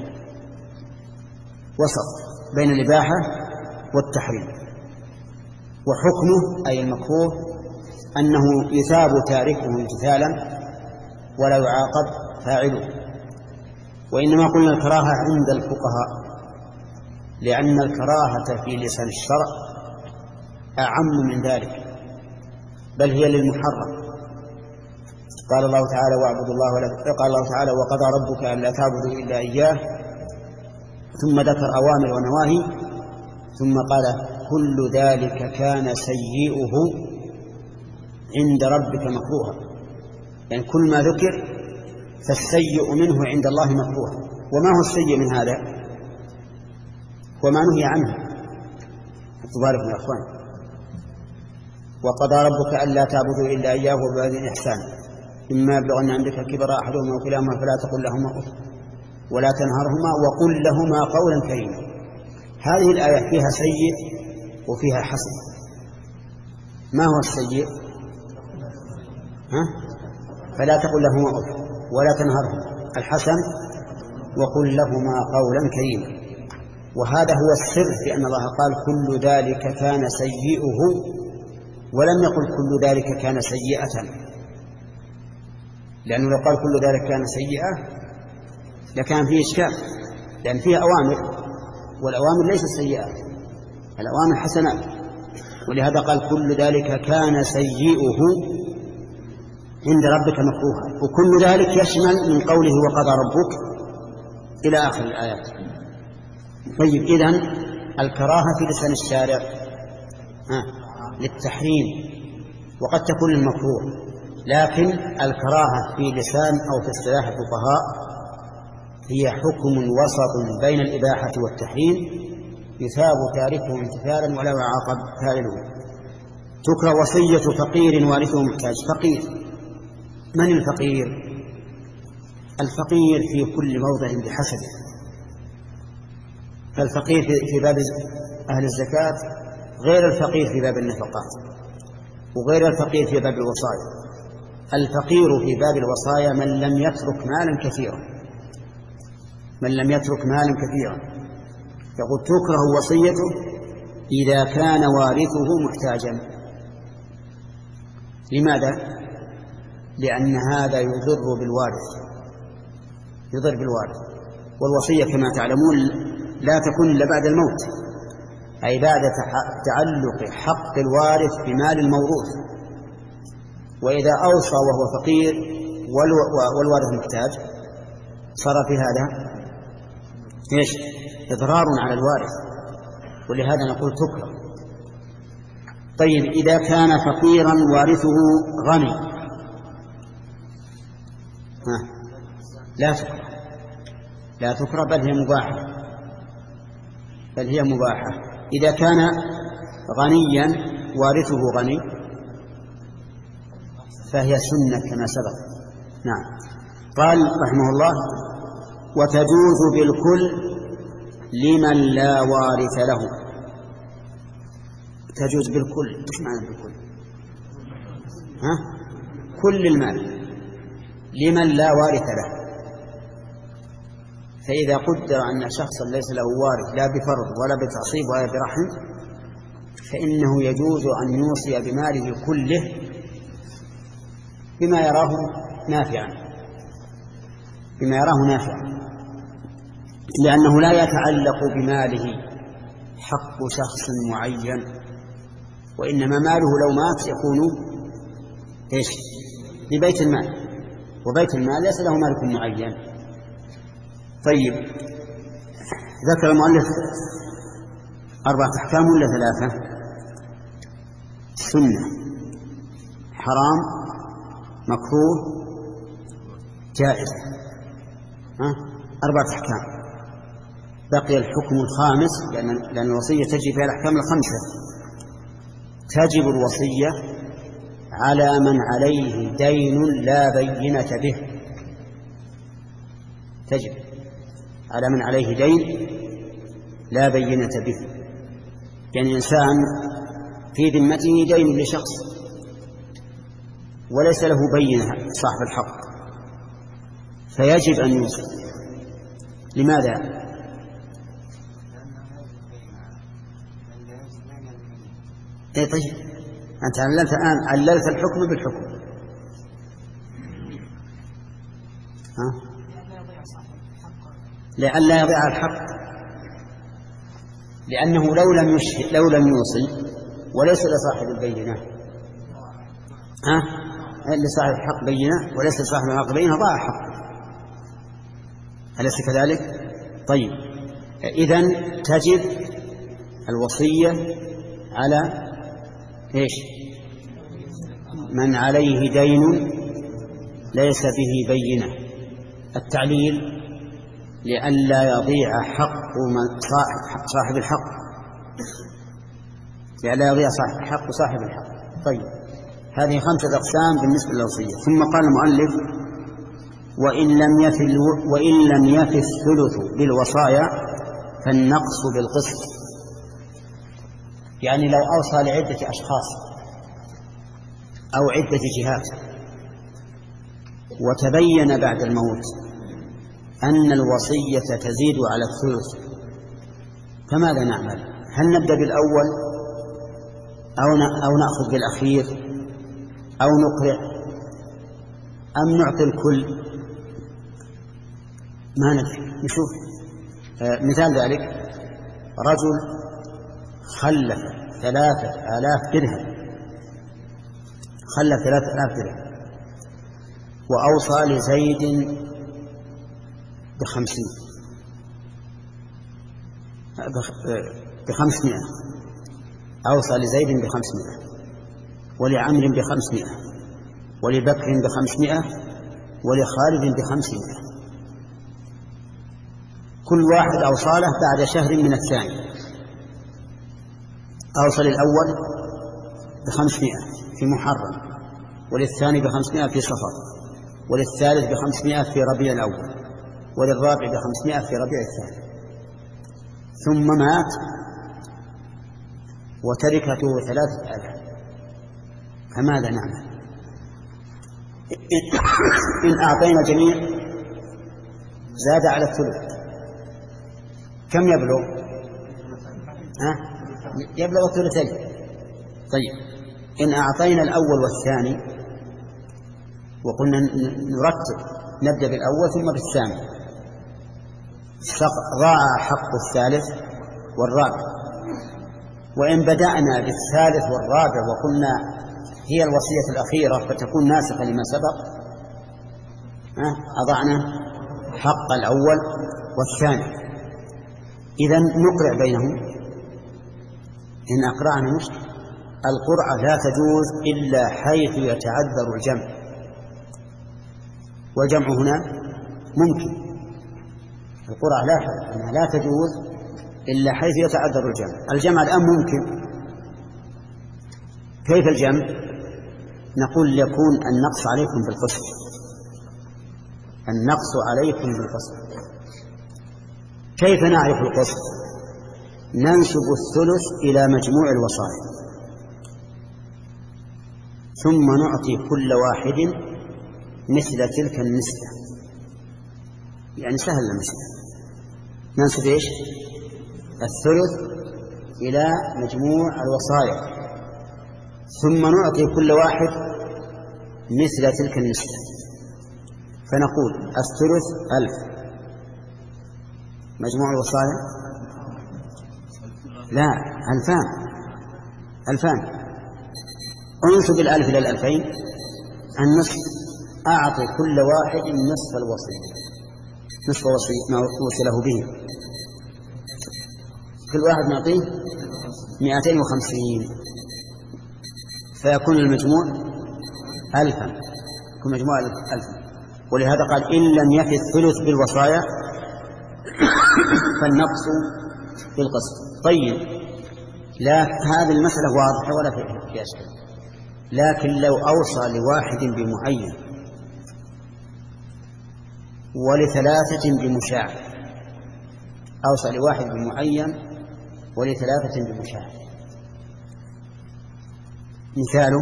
وسط بين الإباحة والتحريم. وحكمه أي المكروه أنه يثاب تاركه امتثالا ولا يعاقب فاعله. وإنما قلنا الكراهة عند الفقهاء لأن الكراهة في لسان الشرع أعم من ذلك، بل هي للمحرم. قال الله تعالى: واعبدوا الله ولا قال الله تعالى: وقضى ربك ألا تعبدوا إلا إياه، ثم ذكر أوامر ونواهي، ثم قال: كل ذلك كان سيئه عند ربك مكروها. يعني كل ما ذكر فالسيء منه عند الله مكروه. وما هو السيء من هذا؟ وما نهي عنه. تبارك يا أخوان: وقضى ربك ألا تعبدوا إلا إياه وبالوالدين إحسانا إما يبلغن عندك الكبر أحدهما أو كلاهما فلا تقل لهما أف ولا تنهرهما وقل لهما قولا كريما. هذه الآية فيها سيء وفيها حسن. ما هو السيء؟ ها؟ فلا تقل لهما أف ولا تنهرهما. الحسن: وقل لهما قولا كريما. وهذا هو السر في أن الله قال: كل ذلك كان سيئه، ولم يقل كل ذلك كان سيئة، لأنه لو قال كل ذلك كان سيئة لكان فيه إشكال، لأن فيه أوامر، والأوامر ليست سيئات، الأوامر حسنات. ولهذا قال: كل ذلك كان سيئه عند ربك مكروها. وكل ذلك يشمل من قوله وقضى ربك إلى آخر الآيات. طيب، إذن الكراهة في لسان الشارع ها للتحريم وقد تكون للمكروه، لكن الكراهة في لسان أو في اصطلاح الفقهاء هي حكم وسط بين الإباحة والتحريم يثاب تاركه امتثالا ولا يعاقب فاعله. تكره وصية فقير وارثه محتاج. فقير، من الفقير؟ الفقير في كل موضع بحسبه، فالفقير في باب أهل الزكاة غير الفقير في باب النفقات وغير الفقير في باب الوصايا. الفقير في باب الوصايا من لم يترك مالا كثيرا، من لم يترك مالا كثيرا. يقول تكره وصيته إذا كان وارثه محتاجا. لماذا؟ لأن هذا يضر بالوارث، يضر بالوارث. والوصية كما تعلمون لا تكون إلا بعد الموت، أي بعد تعلق حق الوارث بمال الموروث. وإذا أوصى وهو فقير والوارث محتاج صار في هذا إيش؟ إضرار على الوارث، ولهذا نقول تكره. طيب إذا كان فقيرا وارثه غني ها لا تكره، لا تكره بل هي مباحة، بل هي مباحة. إذا كان غنيا وارثه غني فهي سنة كما سبق. نعم. قال رحمه الله وتجوز بالكل لمن لا وارث له. تجوز بالكل، ايش معنى بالكل؟ ها؟ كل المال لمن لا وارث له. فإذا قدر أن شخصا ليس له وارث لا بفرض ولا بتعصيب ولا برحم فإنه يجوز أن يوصي بماله كله بما يراه نافعا، بما يراه نافعا، لأنه لا يتعلق بماله حق شخص معين، وإنما ماله لو مات يكون إيش؟ لبيت المال، وبيت المال ليس له مالك معين. طيب ذكر المؤلف أربعة أحكام ولا ثلاثة؟ سنة، حرام، مكروه، جائز. ها؟ أربعة أحكام. بقي الحكم الخامس، لأن, لأن الوصية تجب فيها الأحكام الخمسة. تجب الوصية على من عليه دين لا بينة به. تجب على من عليه دين لا بينة به، يعني إنسان في ذمته دين لشخص وليس له بينة صاحب الحق فيجب أن يوصي. لماذا؟ اي طيب أنت عللت الآن عللت الحكم بالحكم. ها؟ لئلا يضيع الحق، لأنه لو لم يشهد لو لم يوصي وليس لصاحب البينة ها لصاحب الحق بينة وليس لصاحب الحق بينة ضاع حق، أليس كذلك؟ طيب إذن تجب الوصية على إيش؟ من عليه دين ليس به بينة. التعليل لئلا يضيع حق صاحب الحق، لئلا يضيع صاحب الحق صاحب الحق. طيب هذه خمسة أقسام بالنسبة للوصية. ثم قال المؤلف وإن لم يف وإن لم يف الثلث بالوصايا فالنقص بالقسط. يعني لو أوصى لعدة أشخاص أو عدة جهات وتبين بعد الموت أن الوصية تزيد على الثلث فماذا نعمل؟ هل نبدأ بالأول أو نأخذ بالأخير أو نقرع أم نعطي الكل؟ ما ندري. نشوف آه مثال ذلك: رجل خلف ثلاثة آلاف درهم، خلف ثلاثة آلاف درهم وأوصى لزيد بخمسين بخمسمائة، أوصى لزيد بخمسمائة، ولعمر بخمسمائة، ولبكر بخمسمائة، ولخالد بخمسمائة. كل واحد أوصى له بعد شهر من الثاني. أوصى للأول بخمسمائة في محرم، وللثاني بخمسمائة في صفر، وللثالث بخمسمائة في ربيع الأول، وللرابع بخمسمائة في ربيع الثاني. ثم مات وتركته ثلاثة آلاف، فماذا نعمل؟ إن أعطينا جميع زاد على الثلث، كم يبلغ؟ ها؟ يبلغ الثلثين. طيب، إن أعطينا الأول والثاني وقلنا نرتب، نبدأ بالأول ثم بالثاني، ضاع حق الثالث والرابع. وإن بدأنا بالثالث والرابع وقلنا هي الوصية الأخيرة فتكون ناسخة لما سبق، أضعنا حق الأول والثاني. إذن نقرع بينهم. إن أقرعنا مشكل. القرعة لا تجوز إلا حيث يتعذر الجمع، والجمع هنا ممكن. القرعة لا أنها لا تجوز إلا حيث يتعذر الجمع. الجمع الآن ممكن. كيف الجمع؟ نقول يكون النقص عليكم بالقسط، النقص عليكم بالقسط. كيف نعرف القسط؟ ننسب الثلث إلى مجموع الوصايا، ثم نعطي كل واحد مثل تلك النسبة. يعني سهل المسألة. ننسب إيش؟ الثلث إلى مجموع الوصايا، ثم نعطي كل واحد مثل تلك النسبة. فنقول الثلث ألف، مجموع الوصايا لا ألفان، ألفان. انسب الألف إلى الألفين، النصف. أعطي كل واحد نصف الوصية، نصف وصية ما وصله به. كل واحد نعطيه مئتين وخمسين، فيكون المجموع ألفا، يكون مجموع ألفا. ولهذا قال إن لم يفي الثلث بالوصايا فالنقص بالقسط. طيب، لا هذه المسألة واضحة ولا فيها أشكال. لكن لو أوصى لواحد بمعين ولثلاثة بمشاع، أوصى لواحد بمعين ولثلاثة بمشاع. مثاله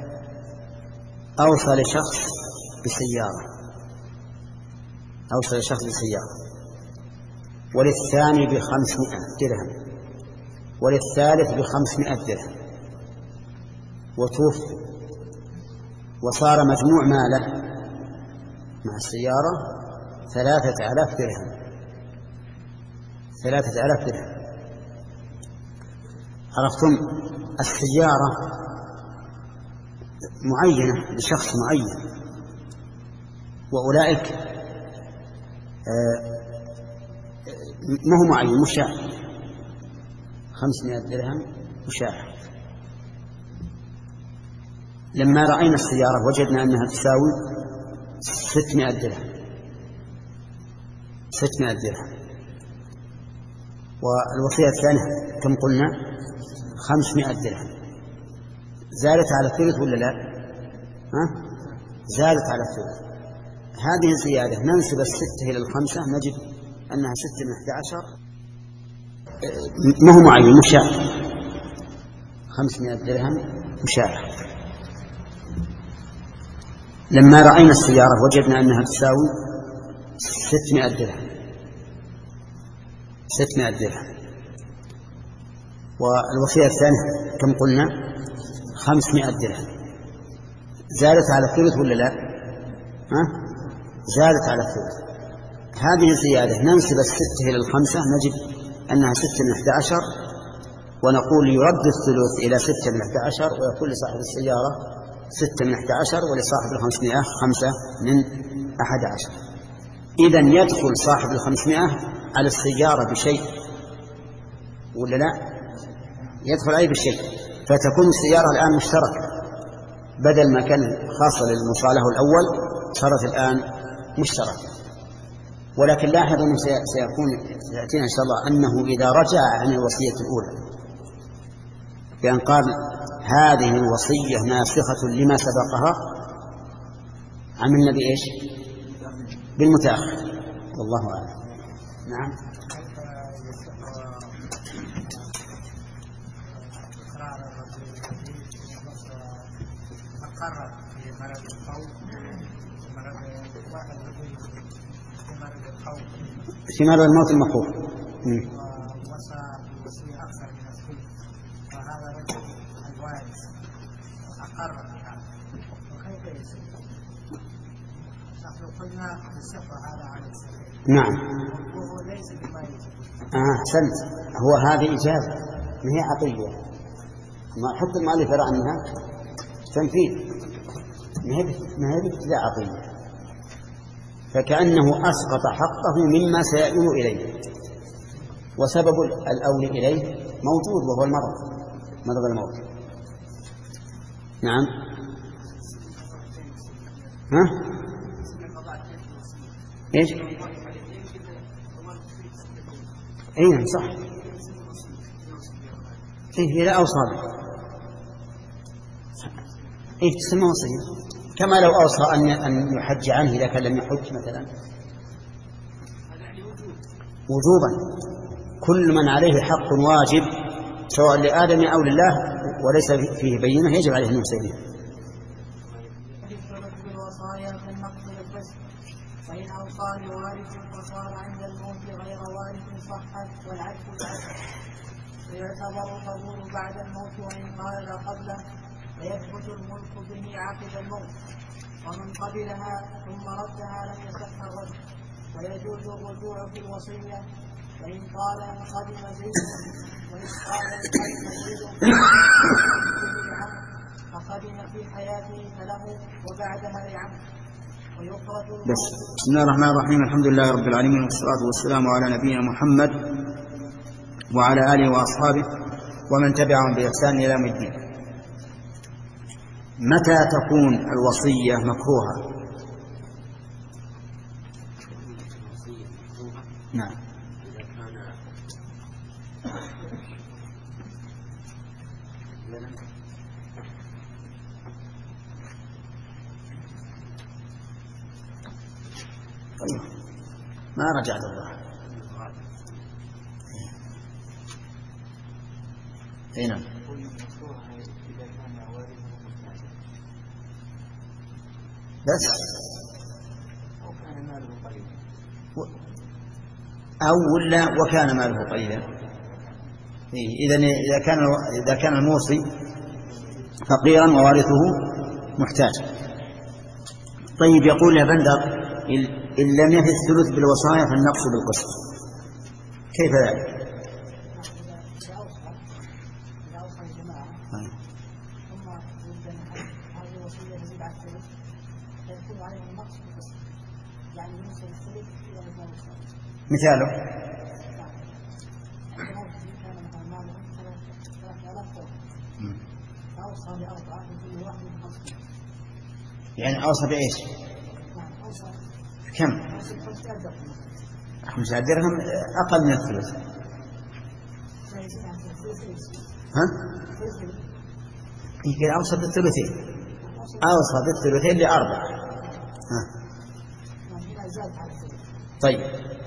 أوصى لشخص بسيارة، أوصى لشخص بسيارة، وللثاني بخمسمائة درهم، وللثالث بخمسمائة درهم، وتوفي، وصار مجموع ماله مع السيارة ثلاثة آلاف درهم، ثلاثة آلاف درهم. عرفتم؟ السيارة معينة لشخص معين، وأولئك ما هو معين، مشاع، خمسمائة درهم مشاع. لما رأينا السيارة وجدنا أنها تساوي ستمائة درهم، ستمائة درهم. والوصية الثانية كم قلنا؟ خمسمائة درهم. زادت على الثلث ولا لا؟ ها؟ زادت على الثلث. هذه الزيادة ننسب الستة إلى الخمسة نجد أنها ستة من أحد عشر، ما هو معين، مشاع، خمسمائة درهم مشاع. لما رأينا السيارة وجدنا أنها تساوي ستمائة درهم، ستمائة درهم. والوصية الثانية كم قلنا؟ خمسمائة درهم. زادت على الثلث ولا لا؟ ها؟ زادت على الثلث. هذه الزيادة ننسب الستة إلى الخمسة نجد أنها ستة من أحد عشر، ونقول يرد الثلث إلى ستة من أحد عشر، ويكون لصاحب السيارة ستة من أحد عشر، ولصاحب الخمسمائة خمسة من أحد عشر. إذن يدخل صاحب الخمسمائة على السيارة بشيء ولا لا؟ يدخل عليه بالشيء، فتكون السيارة الآن مشتركة، بدل ما كان خاصة للمصالحة الأول صارت الآن مشتركة. ولكن لاحظوا أنه سيكون سيأتينا إن شاء الله أنه إذا رجع عن الوصية الأولى بأن قال هذه الوصية ناسخة لما سبقها، عملنا بإيش؟ بالمتأخر، والله أعلم. نعم. في مرض الموت المخوف. وصى بوصية أكثر من الثلث، وهذا رجل الوارث أقر بهذا، وكيف يصير؟ نحن قلنا بالصفة هذا على الصحيح. نعم. وهو ليس بما يجب. آه أحسنت، هو هذه إجازة ما هي عطية، ما حتى المؤلف يرى أنها تنفيذ، ما هي ما هي ابتداء عطية، فكأنه أسقط حقه مما سيؤول إليه، وسبب الأول إليه موجود وهو المرض، مرض الموت. نعم. ها؟ إيش؟ أي نعم صح. إيه إذا أوصى إيه تسمى وصية، كما لو أوصى أن أن يحج عنه إذا كان لم يحج مثلا وجوبا. كل من عليه حق واجب سواء لآدم أو لله وليس فيه بينة يجب عليه أن يوصيه. بالوصايا كالنقض للقسط، فإن أوصى لوارث وصار عند الموت غير وارث صحت والعكس العكس، فيعتبر القبول بعد الموت وإن قال قبله، فيثبت الملك به عقب الموت، ومن قبلها ثم ردها لم يصح الرد، ويجوز الرجوع في الوصية، وإن قال إن قدم زيد وإن قال إن قدم زيد فقدم في حياته فله وبعد مرض عنه ويفرد. بس بسم الله الرحمن الرحيم، الحمد لله رب العالمين، والصلاة والسلام على نبينا محمد وعلى آله وأصحابه ومن تبعهم بإحسان إلى يوم الدين. متى تكون الوصية مكروهة؟ نعم. طيب ما رجعت الله. اي نعم. بس أو ولا وكان ماله قليلا. إذا إذا كان إذا كان الموصي فقيرا ووارثه محتاج. طيب يقول يا بندر إن لم يفي الثلث بالوصايا فالنقص بالقسط، كيف ذلك؟ مثاله يعني أوصى بإيش؟ كم؟ خمسة درهم أقل من الثلث. ها؟ يمكن أوصى بالثلثين، أوصى بالثلثين لأربعة. ها؟ طيب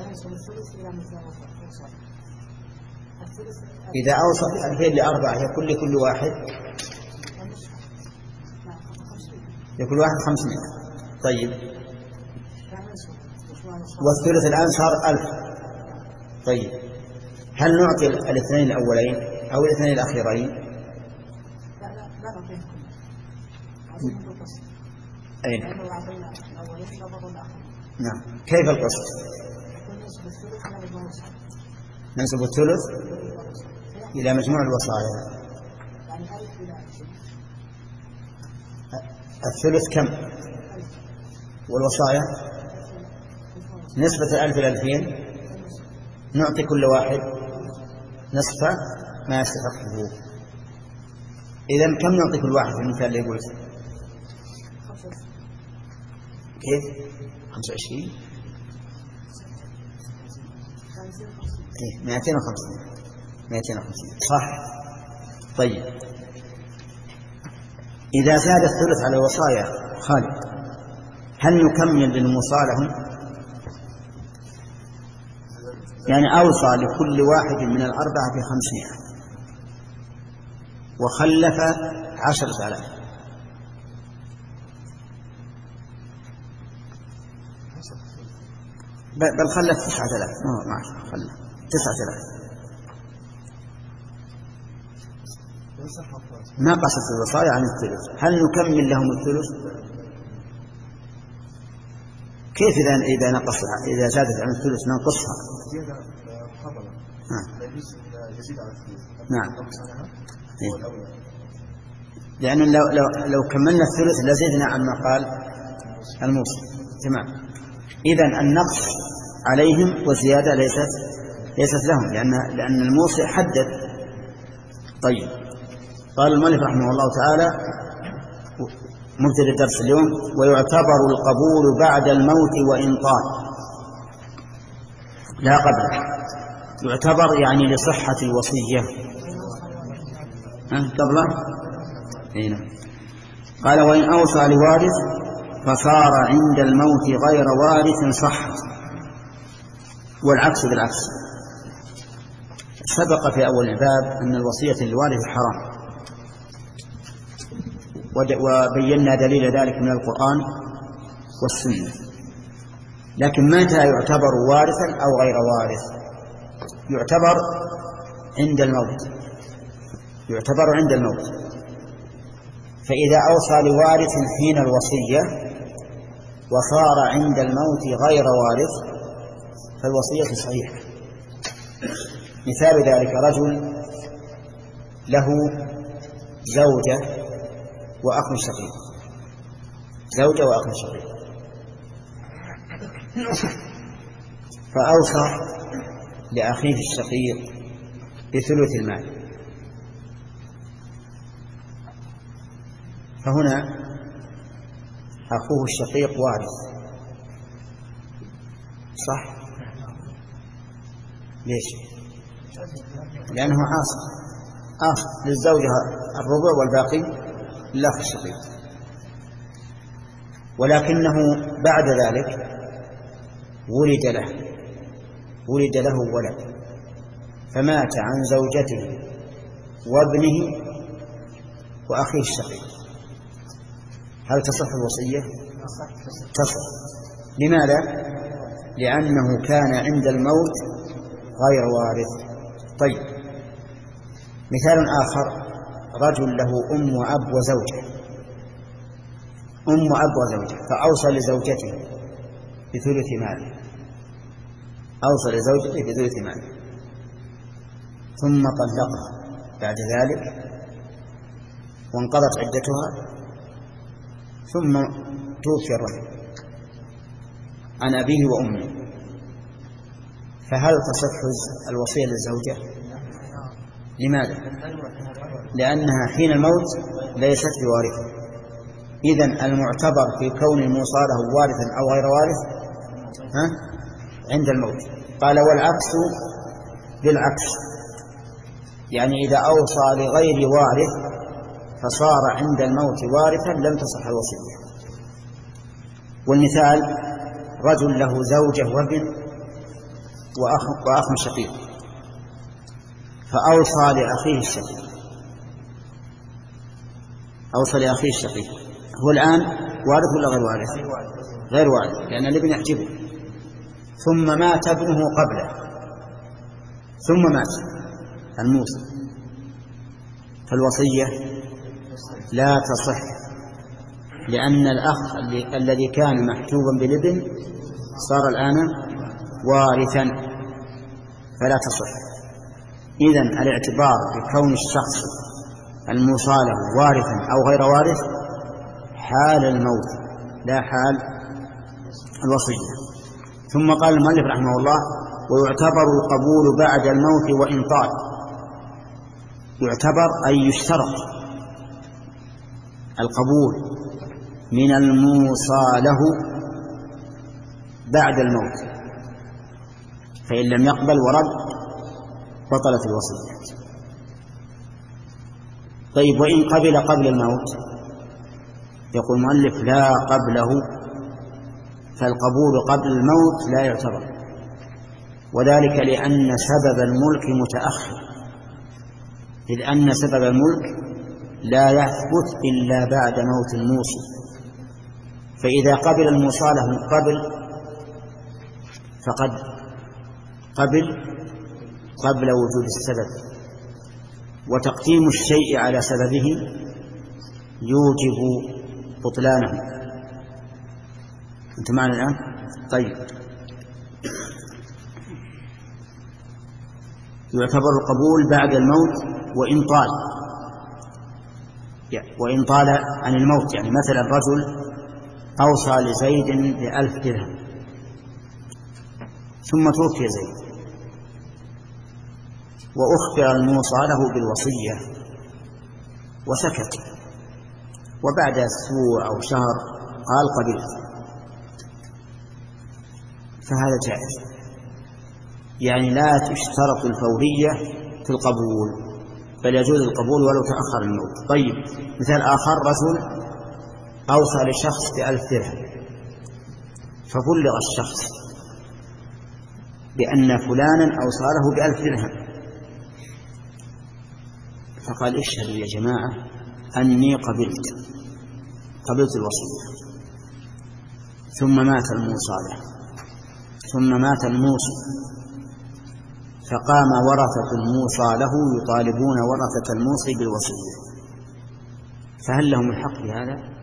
إذا أوصى بالثلثين لأربعة يكون لكل واحد لكل واحد خمسمائة. طيب والثلث الآن صار ألف. طيب هل نعطي الاثنين الأولين أو الاثنين الأخيرين؟ أين؟ نعم. كيف القسط؟ ننسب الثلث إلى مجموع الوصايا. الثلث كم؟ والوصايا نسبة الألف إلى ألفين، نعطي كل واحد نصف ما يستحقه. إذن كم نعطي كل واحد في المثال اللي يقول كيف؟ خمسة وعشرين إيه مائتين وخمسين مائتين وخمسين صح. طيب إذا زاد الثلث على الوصايا خالد هل نكمل للموصى لهم؟ يعني أوصى لكل واحد من الأربعة بخمسمائة وخلف عشرة آلاف، بل خلف تسعة آلاف ما خلف تسعة آلاف ما قصت الوصايا عن الثلث. هل نكمل لهم الثلث؟ كيف إذا إذا نقص إذا زادت عن الثلث ننقصها؟ نعم. نعم. لأن لو لو لو كملنا الثلث لزدنا عما قال الموصي. تمام. إذن النقص عليهم والزيادة ليست ليست لهم لأن لأن الموصي حدد. طيب قال المؤلف رحمه الله تعالى مبتدأ الدرس اليوم: ويعتبر القبول بعد الموت وإن طال. لا قبل، يعتبر يعني لصحة الوصية. أه؟ قبله هنا قال: وإن أوصى لوارث فصار عند الموت غير وارث صح، والعكس بالعكس. سبق في أول الباب أن الوصية للوارث حرام، وبينا دليل ذلك من القرآن والسنة. لكن متى يعتبر وارثا أو غير وارث؟ يعتبر عند الموت، يعتبر عند الموت. فإذا أوصى لوارث حين الوصية وصار عند الموت غير وارث فالوصية صحيحة. مثال ذلك: رجل له زوجة وأخ شقيق، زوجة وأخ شقيق، فأوصى لأخيه الشقيق بثلث المال. فهنا أخوه الشقيق وارث صح؟ ليش؟ لأنه عاصر آخر للزوجة الربع والباقي للأخ الشقيق. ولكنه بعد ذلك ولد له ولد له ولد فمات عن زوجته وابنه وأخيه الشقيق، هل تصح الوصية؟ تصح. لماذا؟ لأنه كان عند الموت غير وارث. طيب مثال آخر: رجل له أم وأب وزوجة، أم وأب وزوجة، فأوصى لزوجته بثلث ماله، أوصى لزوجته بثلث ماله، ثم طلقها بعد ذلك وانقضت عدتها، ثم توفي الرجل عن أبيه وأمه، فهل تصح الوصية للزوجة؟ لماذا؟ لأنها حين الموت ليست بوارثة. إذن المعتبر في كون الموصى له وارثا أو غير وارث ها؟ عند الموت. قال: والعكس بالعكس، يعني إذا أوصى لغير وارث فصار عند الموت وارثا لم تصح الوصية. والمثال: رجل له زوجة وابن وأخ, وأخ شقيق، فأوصى لأخيه الشقيق، أوصى لأخيه الشقيق، هو الآن وارث ولا غير وارث؟ غير وارث، لأن الابن يحجبه. ثم مات ابنه قبله، ثم مات الموصى، فالوصية لا تصح، لأن الأخ الذي كان محجوبا بالابن صار الآن وارثا فلا تصح. إذن الاعتبار بكون الشخص الموصى له وارثا أو غير وارث حال الموت لا حال الوصية. ثم قال المؤلف رحمه الله: ويعتبر القبول بعد الموت وإن طال. يعتبر أي يشترط القبول من الموصى له بعد الموت، فإن لم يقبل ورد بطلت الوصية. طيب وإن قبل قبل الموت؟ يقول المؤلف لا قبله، فالقبول قبل الموت لا يعتبر، وذلك لأن سبب الملك متأخر، إذ أن سبب الملك لا يثبت إلا بعد موت الموصي، فإذا قبل الموصى له قبل فقد قبل قبل وجود السبب، وتقديم الشيء على سببه يوجب بطلانه. أنت معنا الآن؟ طيب، يعتبر القبول بعد الموت وإن طال وإن طال عن الموت. يعني مثلا رجل أوصى لزيد بألف درهم ثم توفي زيد وأخبر الموصى له بالوصية وسكت، وبعد أسبوع أو شهر قال قبلت، فهذا جائز. يعني لا تشترط الفورية في القبول، بل يجوز القبول ولو تأخر الموت. طيب، مثال آخر، رجل أوصى لشخص بألف درهم فبلغ الشخص بأن فلانا أوصى له بألف درهم، فقال اشهدوا يا جماعة أني قبلت قبلت الوصية، ثم مات الموصى له ثم مات الموصي، فقام ورثة الموصى له يطالبون ورثة الموصي بالوصية، فهل لهم الحق بهذا؟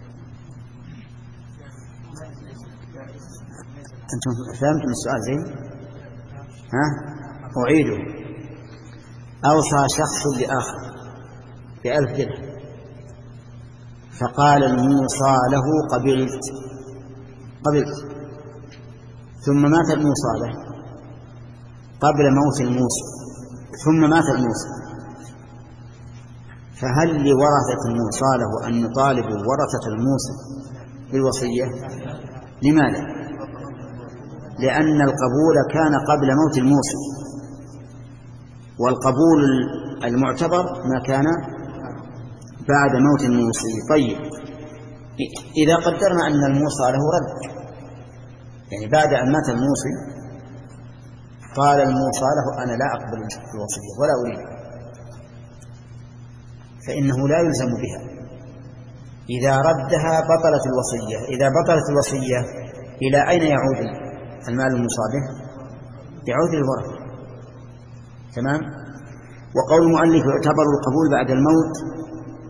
أنتم فهمتم السؤال زين؟ ها؟ أعيده. أوصى شخص لآخر بألف درهم فقال الموصى له قبلت قبلت ثم مات الموصى له قبل موت الموصى ثم مات الموصى، فهل لورثة الموصى له أن يطالبوا ورثة الموصى بالوصية؟ لماذا؟ لأن القبول كان قبل موت الموصى، والقبول المعتبر ما كان بعد موت الموصي. طيب، إذا قدرنا أن الموصى له رد، يعني بعد أن مات الموصي قال الموصى له أنا لا أقبل الوصية ولا أريد، فإنه لا يلزم بها. إذا ردها بطلت الوصية. إذا بطلت الوصية إلى أين يعود المال الموصى به؟ يعود للورثة. تمام. وقول المؤلف يعتبر القبول بعد الموت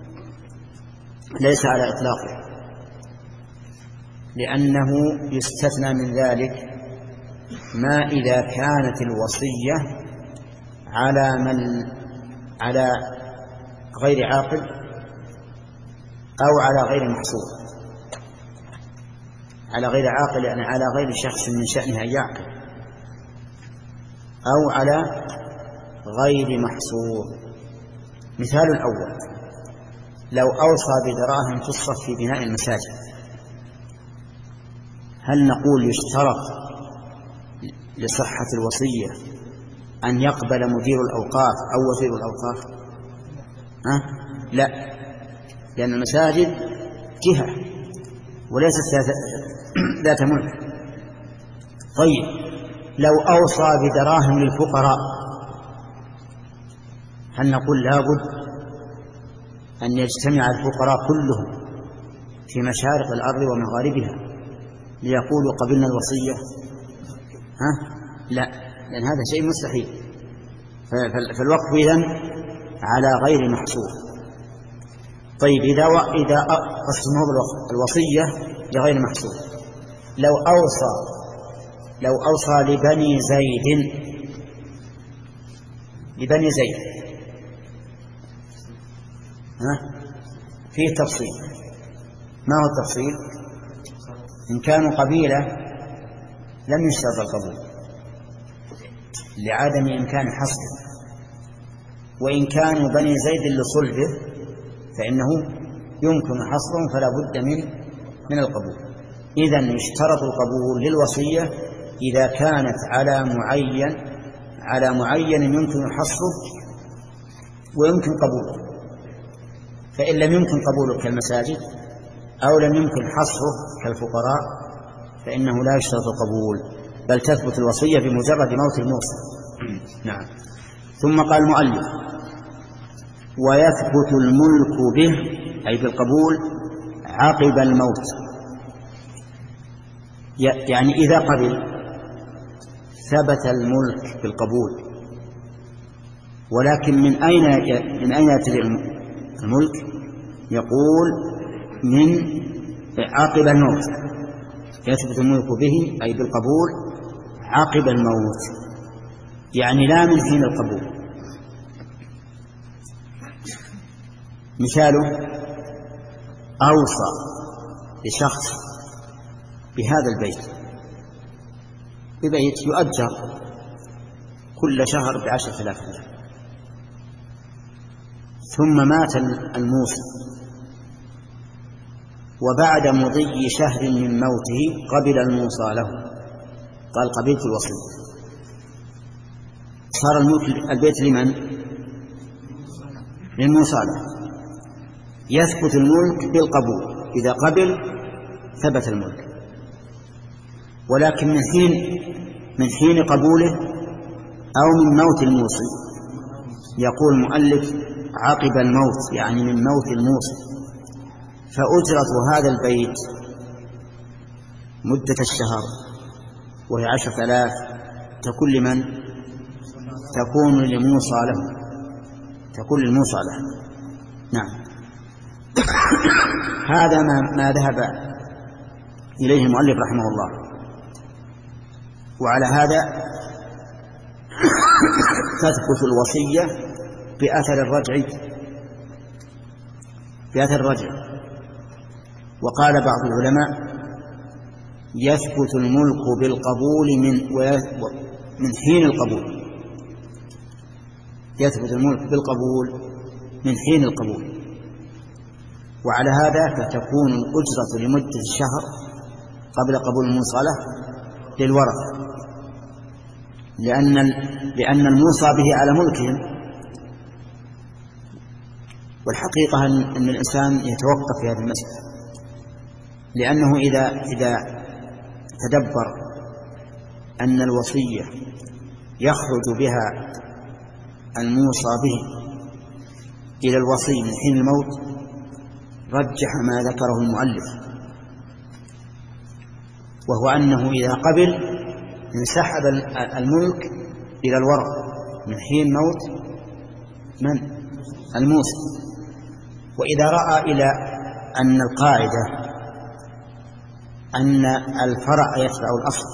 ليس على إطلاقه، لأنه يستثنى من ذلك ما إذا كانت الوصية على من على غير عاقل أو على غير محصور. على غير عاقل يعني على غير شخص من شأنه أن يعقل، أو على غير محصور. مثال الأول، لو أوصى بدراهم تصرف في بناء المساجد، هل نقول يشترط لصحة الوصية أن يقبل مدير الأوقاف أو وزير الأوقاف؟ أه؟ لا، لأن المساجد جهة وليست ذات ملك. طيب، لو أوصى بدراهم للفقراء، هل نقول لابد أن يجتمع الفقراء كلهم في مشارق الأرض ومغاربها ليقولوا قبلنا الوصية؟ ها؟ لا، لأن هذا شيء مستحيل. فالوقف إذن على غير محصور. طيب، إذا إذا قسمه الوصية لغير محصور، لو أوصى لو أوصى لبني زيد لبني زيد ها؟ فيه تفصيل. ما هو التفصيل؟ إن كانوا قبيلة لم يشترط القبول لعدم إمكان حصر، وإن كانوا بني زيد لصلبه فإنه يمكن حصرهم فلا بد من من القبول. إذن يشترط القبول للوصية إذا كانت على معين على معين يمكن حصره ويمكن قبوله. فإن لم يمكن قبوله كالمساجد أو لم يمكن حصره كالفقراء فإنه لا يشترط القبول، بل تثبت الوصية بمجرد موت الموصى. نعم. ثم قال المؤلف: ويثبت الملك به أي بالقبول عقب الموت، يعني إذا قبل ثبت الملك بالقبول. ولكن من أين من أين يأتي الملك؟ يقول من عقب الموت، يثبت الملك به أي بالقبول عقب الموت، يعني لا من حين القبول. مثاله: أوصى لشخص بهذا البيت ببيت يؤجر كل شهر بعشرة آلاف ريال، ثم مات الموصي، وبعد مضي شهر من موته قبل الموصى له، قال قبلت الوصية، صار الملك البيت لمن؟ للموصى له. يثبت الملك بالقبول، إذا قبل ثبت الملك. ولكن من حين من حين قبوله أو من موت الموصي، يقول المؤلف عقب الموت، يعني من موت الموصي. فأجرة هذا البيت مدة الشهر وهي عشرة آلاف تكون لمن؟ تكون للموصى له، تكون للموصى له. نعم. هذا ما, ما ذهب إليه المؤلف رحمه الله. وعلى هذا تثبت الوصية بأثر الرجع بأثر الرجع. وقال بعض العلماء: يثبت الملك بالقبول من من حين القبول، يثبت الملك بالقبول من حين القبول. وعلى هذا فتكون الأجرة لمدة الشهر قبل قبول الموصى للورثة، لأن لأن الموصى به على ملكهم. والحقيقة أن الإنسان يتوقف في هذه المسألة، لأنه إذا إذا تدبر أن الوصية يخرج بها الموصى به إلى الوصي من حين الموت رجح ما ذكره المؤلف، وهو أنه إذا قبل انسحب الملك إلى الورث من حين موت من؟ الموصى. وإذا رأى إلى أن القاعدة أن الفرع يتبع الأصل،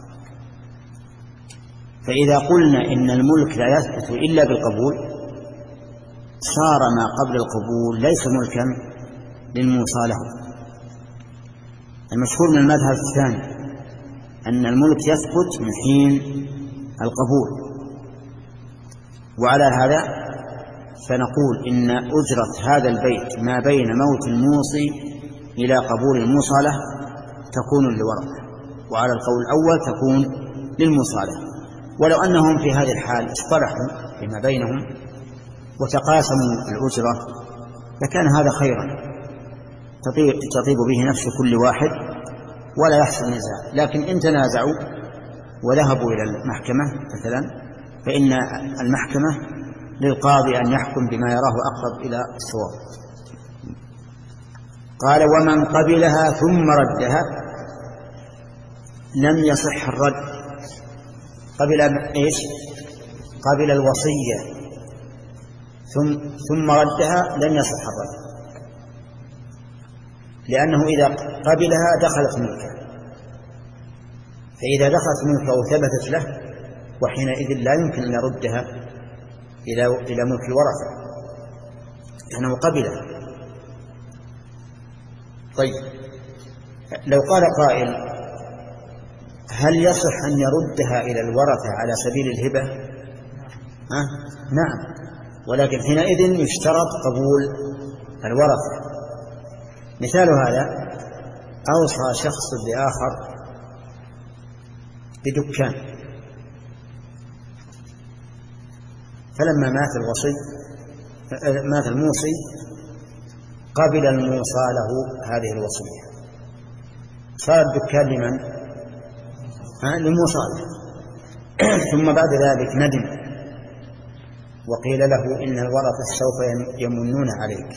فإذا قلنا إن الملك لا يثبت إلا بالقبول صار ما قبل القبول ليس ملكا للموصى له. المشهور من المذهب الثاني أن الملك يثبت من حين القبول. وعلى هذا فنقول إن أجرة هذا البيت ما بين موت الموصي إلى قبول الموصى له تكون للورثة، وعلى القول الأول تكون للموصى له. ولو أنهم في هذه الحال اصطلحوا فيما بينهم وتقاسموا الأجرة لكان هذا خيرا، تطيب به نفس كل واحد ولا يحصل نزاع. لكن إن تنازعوا وذهبوا إلى المحكمة مثلا فإن المحكمة للقاضي أن يحكم بما يراه أقرب إلى الصواب. قال: ومن قبلها ثم ردها لم يصح الرد. قبل إيش؟ قبل الوصية ثم ثم ردها لم يصح الرد، لأنه إذا قبلها دخلت ملكه، فإذا دخلت ملكه وثبتت له وحينئذ لا يمكن أن يردها إلى إلى ملك الورثة لأنه قبلها. طيب، لو قال قائل: هل يصح أن يردها إلى الورثة على سبيل الهبة؟ ها؟ نعم، ولكن حينئذ يشترط قبول الورثة. مثال هذا: أوصى شخص بآخر بدكان، فلما مات الوصي مات الموصي قبل الموصى له هذه الوصية، صار الدكان لمن؟ للموصى له. ثم بعد ذلك ندم وقيل له إن الورثة سوف يمنون عليك،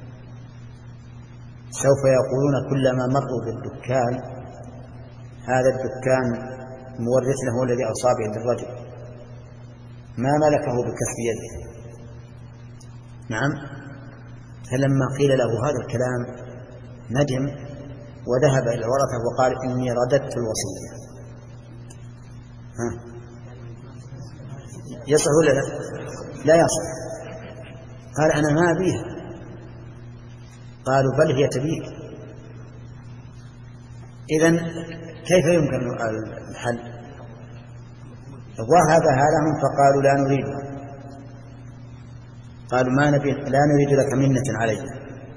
سوف يقولون كلما مروا بالدكان: هذا الدكان مورثنا هو الذي أوصى به للرجل، ما ملكه بكسب يده. نعم. فلما قيل له هذا الكلام ندم وذهب إلى الورثة وقال: إني رددت الوصية. ها يصح ولا لا؟ لا يصح. قال: أنا ما أبيها. قالوا: بل هي تبيك. إذن كيف يمكن الحل؟ وهبها لهم فقالوا: لا نريد. قالوا: ما نبي، لا نريد لك منة علينا.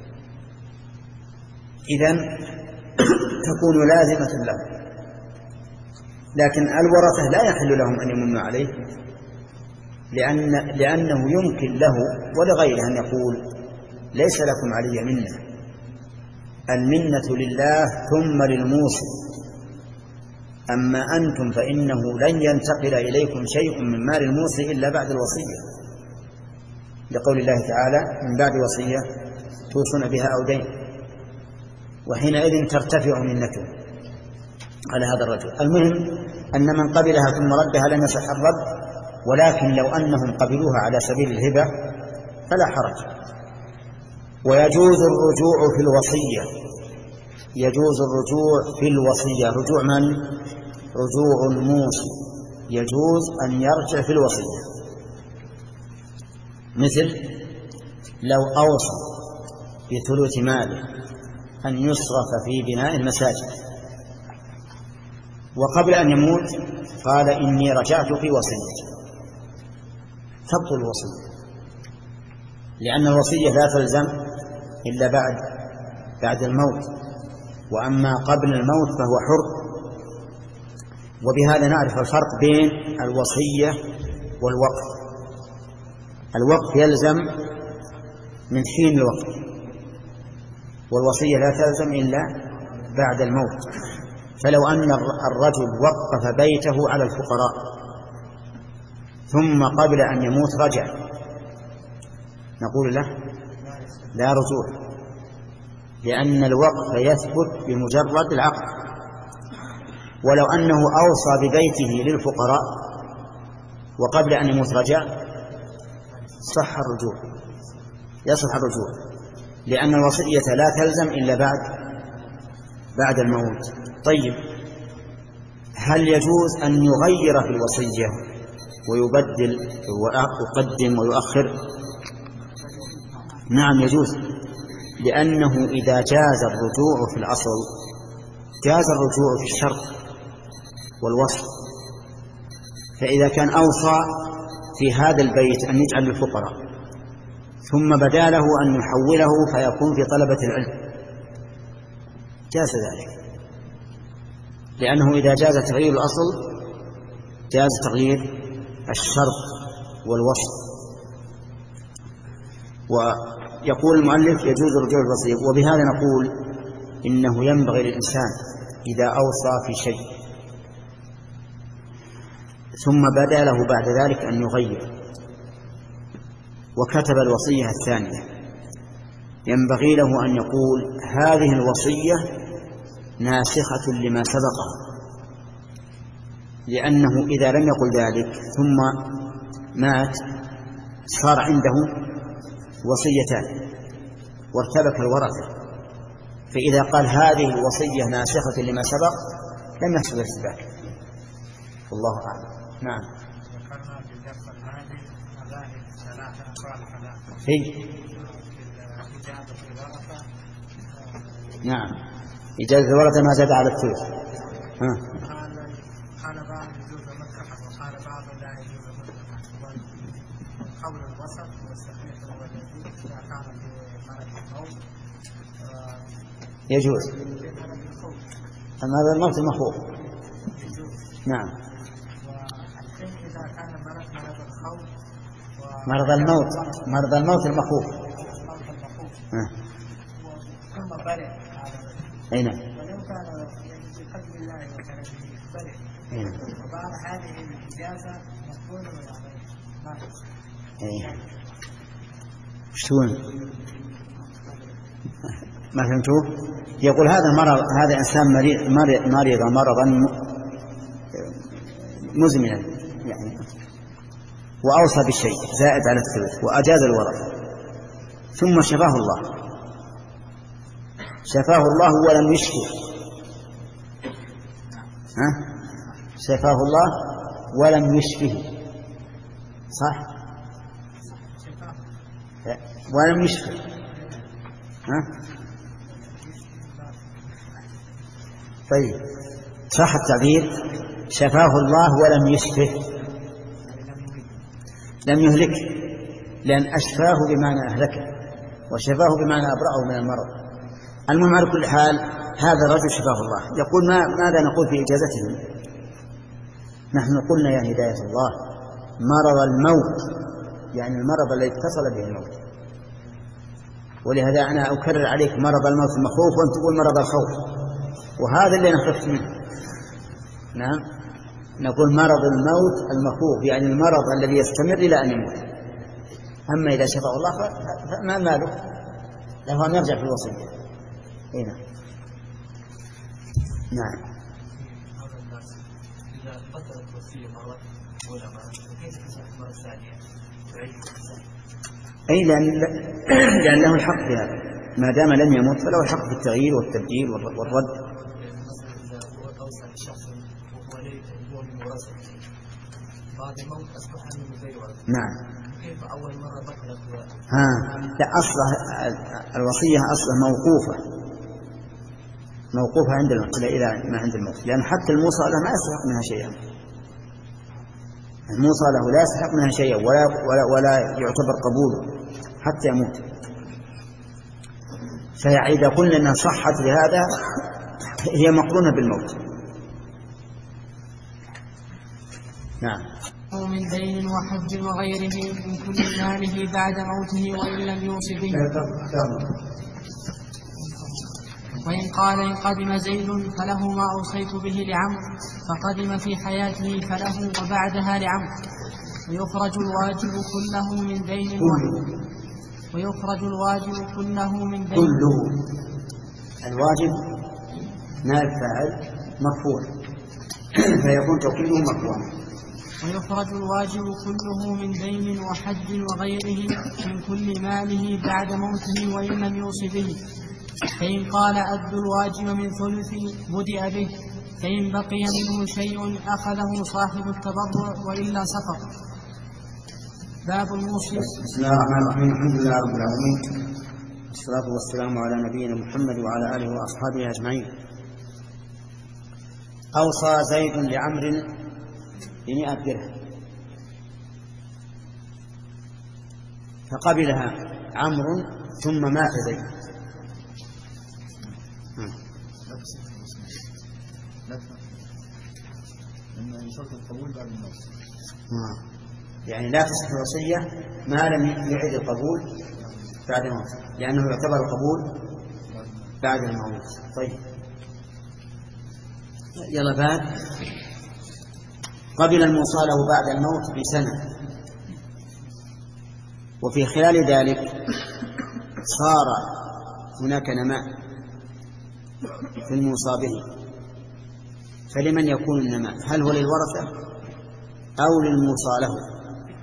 إذن تكون لازمة له. لكن الورثة لا يحل لهم أن يمنوا عليه، لأن لأنه يمكن له ولغيره أن يقول: ليس لكم علي منة، المنة لله ثم للموصي، أما أنتم فإنه لن ينتقل إليكم شيء من مال الموصي إلا بعد الوصية، لقول الله تعالى: من بعد وصية توصون بها أو دين، وحينئذ ترتفع منته على هذا الرجل. المهم أن من قبلها ثم ردها لم يصح الرد، ولكن لو أنهم قبلوها على سبيل الهبة فلا حرج. ويجوز الرجوع في الوصية، يجوز الرجوع في الوصية. رجوع من؟ رجوع الموصي، يجوز أن يرجع في الوصية. مثل لو أوصى بثلث ماله أن يصرف في بناء المساجد، وقبل أن يموت قال: إني رجعت في وصيتي، تبطل الوصية، لأن الوصية لا تلزم إلا بعد بعد الموت، وأما قبل الموت فهو حر. وبهذا نعرف الفرق بين الوصية والوقف. الوقف يلزم من حين الوقت، والوصية لا تلزم إلا بعد الموت. فلو أن الرجل وقف بيته على الفقراء ثم قبل أن يموت رجع، نقول له: لا رجوع، لأن الوقف يثبت بمجرد العقد. ولو أنه أوصى ببيته للفقراء وقبل أن يموت رجع، صح الرجوع، يصح الرجوع، لأن الوصية لا تلزم إلا بعد بعد الموت. طيب، هل يجوز أن يغير في الوصية ويبدل ويقدم ويؤخر؟ نعم يجوز، لأنه إذا جاز الرجوع في الأصل جاز الرجوع في الشرط والوصف. فإذا كان أوصى في هذا البيت أن يجعل للفقراء ثم بدا له أن يحوله فيكون في طلبة العلم، جاز ذلك، لأنه إذا جاز تغيير الأصل جاز تغيير الشرط والوصف. ويقول المؤلف: يجوز الرجوع الوصية. وبهذا نقول إنه ينبغي للإنسان إذا أوصى في شيء ثم بدا له بعد ذلك أن يغير وكتب الوصية الثانية، ينبغي له أن يقول: هذه الوصية ناسخة لما سبقها، لأنه إذا لم يقل ذلك ثم مات صار عنده وصيتان وارتبك الورثة، فإذا قال هذه الوصية ناسخة لما سبق لم يحصل الارتباك. والله أعلم. نعم. ذكرنا في الدرس الماضي مذاهب ثلاثة أقوال ثلاثة في إجازة الورثة. نعم، إجازة الورثة ما زاد على الثلث. ها. قال قال بعض يجوز مطلقا وقال بعض لا يجوز مطلقا، قول الوسط يجوز المرض الموت المخوف. نعم. مرض الموت مرض الموت المخوف. ثم برئ. أي نعم. ولو كان بقدر الله وكرمه برئ. وبعد هذه الإجازة مقبول يعني ما. إيه. شلون؟ ما فهمتوه؟ يقول هذا مرض هذا إنسان مريض مريض مرضا مزمنا يعني وأوصى بالشيء زائد على الثلث وأجاز الورثة ثم شفاه الله شفاه الله ولم يشفه. ها؟ شفاه الله ولم يشفه صح؟ ولم يشفه. ها؟ طيب صح التعبير شفاه الله ولم يشفه لم يهلك لأن أشفاه بمعنى أهلكه وشفاه بمعنى أبرأه من المرض. المهم على كل حال هذا الرجل شفاه الله. يقول ما ماذا نقول في إجازته؟ نحن قلنا يا هداية الله مرض الموت يعني المرض الذي اتصل به الموت. ولهذا أنا أكرر عليك مرض الموت المخوف وأنت تقول مرض الخوف وهذا اللي نخف منه. نعم نقول مرض الموت المخوف يعني المرض الذي يستمر إلى أن يموت. أما إذا شفاه الله فما ماله له أن يرجع في الوصية. هنا نعم. إذا بطلت وصية مرة ولا مرة كيف تصح مرة ثانية تعيد الإنسان؟ أي لأن لأن له الحق في هذا ما دام لم يمت فله الحق في التغيير والتبديل والرد. أوصى بشخص وهو هو من ورثته بعد الموت أصبح من غير ورثة. نعم. كيف أول مرة بطلت؟ ها لا أصله الوصية أصله موقوفة موقوفة عند الموت إلى ما عند الموت لأن حتى الموصى له ما يستحق منها شيئا. الموصى له لا يستحق منها شيئا ولا ولا ولا يعتبر قبوله حتى يموت. فإذا قلنا أنها صحت لهذا هي مقرونة بالموت. نعم. أو من دين وحج وغيره من كل ماله بعد موته وإن لم يوص به. وإن قال إن قدم زيد فله ما أوصيت به لعمرو فقدم في حياته فله وبعدها لعمرو ويخرج الواجب كله من دين واحد ويخرج الواجب كله من دين كله. الواجب نائب فاعل مرفوع فيكون توكيده مرفوعا. ويخرج الواجب كله من دين وحج وغيره من كل ماله بعد موته وإن لم يوص به. فإن قال أد الواجب من ثلث بدأ به فإن بقي منه شيء أخذه صاحب التبرع وإلا سقط. باب الموصي. بسم الله الرحمن الرحيم الحمد لله رب العالمين والصلاة والسلام على نبينا محمد وعلى آله وأصحابه أجمعين. أوصى زيد لعمرو بمئة درهم فقبلها عمرو ثم مات زيد. يعني لا تصح الوصية ما لم يعد القبول بعد الموت لأنه يعتبر القبول بعد الموت. طيب يلا بعد. قبل الموصى له بعد الموت بسنة وفي خلال ذلك صار هناك نماء في الموصى به فلمن يكون النماء؟ هل هو للورثة أو للموصى له؟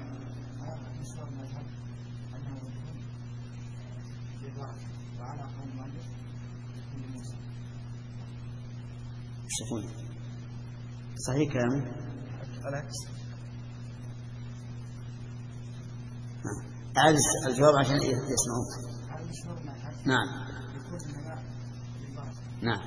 صحيح كلامه؟ أعد الجواب عشان يسمعون. نعم نعم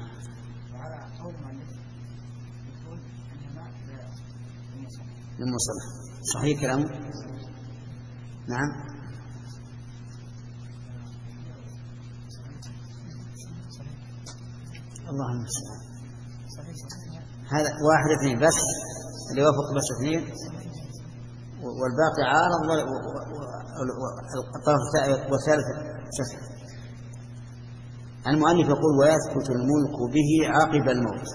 للمصلح. صحيح كلامه؟ نعم الله المستعان. هذا واحد اثنين بس اللي وافق بس اثنين والباقي عارض والطرف والثالث سفر. المؤلف يقول ويثبت الملك به عقب الموت.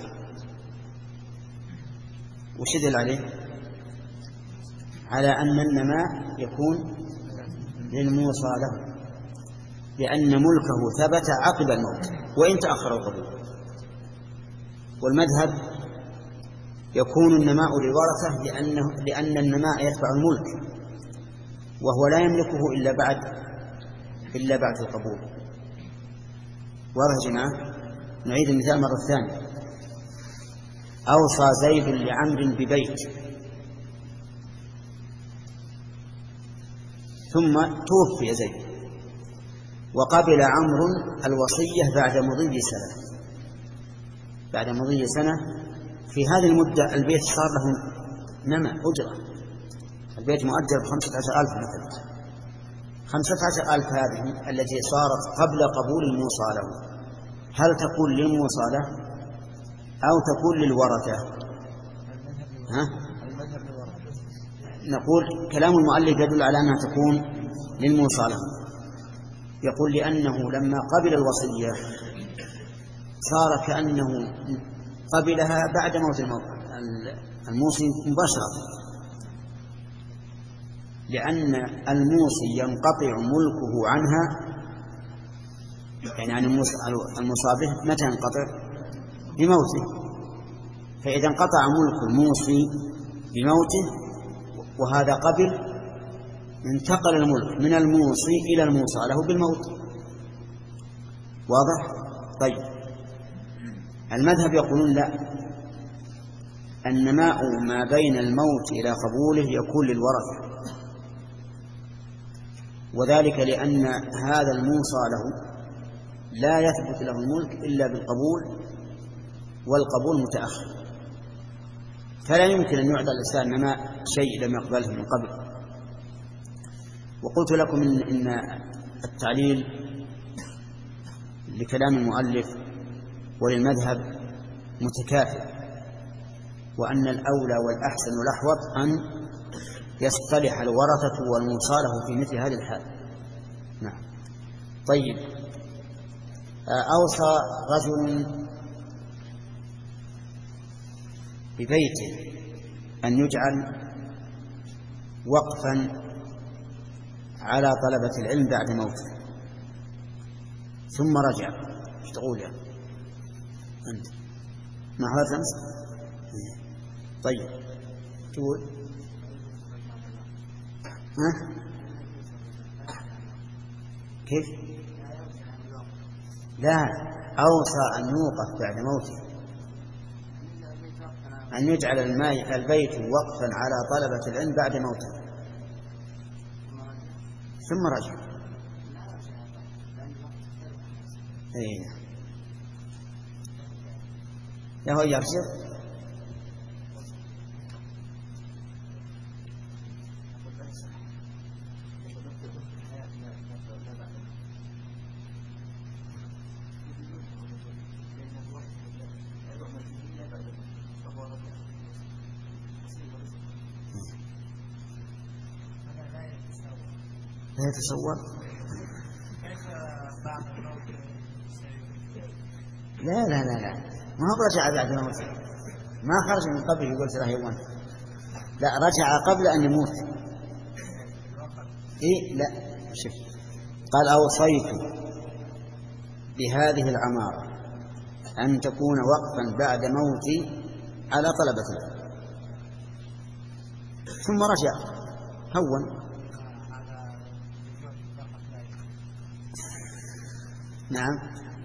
وش يدل عليه؟ على أن النماء يكون للموصى له، لأن ملكه ثبت عقب الموت وإن تأخر القبول. والمذهب يكون النماء للورثة لأنه لأن النماء يتبع الملك وهو لا يملكه إلا بعد إلا بعد القبول. واضح يا جماعة؟ نعيد المثال مرة ثانية. أوصى زيد لعمرو ببيت ثم توفي زيد وقبل عمرو الوصية بعد مضي سنة بعد مضي سنة في هذه المدة البيت صار له نمى أجرة. البيت مؤجر بخمسة عشر ألف مثلا. خمسة عشر ألف هذه التي صارت قبل قبول الموصى له هل تكون للموصى له أو تكون للورثة؟ ها؟ نقول كلام المؤلف يدل على أنها تكون للموصى له. يقول لأنه لما قبل الوصية صار كأنه قبلها بعد موت الموصي مباشرة، لأن الموصي ينقطع ملكه عنها، يعني عن الموصى به متى ينقطع؟ بموته. فإذا انقطع ملك الموصي بموته وهذا قبل انتقل الملك من الموصي إلى الموصى له بالموت. واضح؟ طيب المذهب يقولون لا، النماء ما بين الموت إلى قبوله يكون للورثة، وذلك لأن هذا الموصى له لا يثبت له الملك إلا بالقبول والقبول متأخر، فلا يمكن أن يعطى الإنسان نماء شيء لم يقبله من قبل. وقلت لكم إن, إن التعليل لكلام المؤلف وللمذهب متكافئ، وأن الأولى والأحسن والأحوط أن يصطلح الورثة والموصى له في مثل هذه الحال. نعم. طيب أوصى رجل ببيته أن يجعل وقفا على طلبة العلم بعد موته ثم رجع. ايش تقول يا أنت؟ ما حضرت أمس؟ طيب تقول ها؟ كيف؟ لا، أوصى أن يوقف بعد موته، أن يجعل الماء البيت وقفا على طلبة العلم بعد موته ثم رجع. ايه له يرجع. لا يتصور. لا لا لا لا ما هو رجع بعد موته، ما خرج من قبل يقول ترى يوم، لا رجع قبل أن يموت. إيه لا شوف، قال أوصيت بهذه العمارة أن تكون وقفا بعد موتي على طلبة العلم، ثم رجع هون. نعم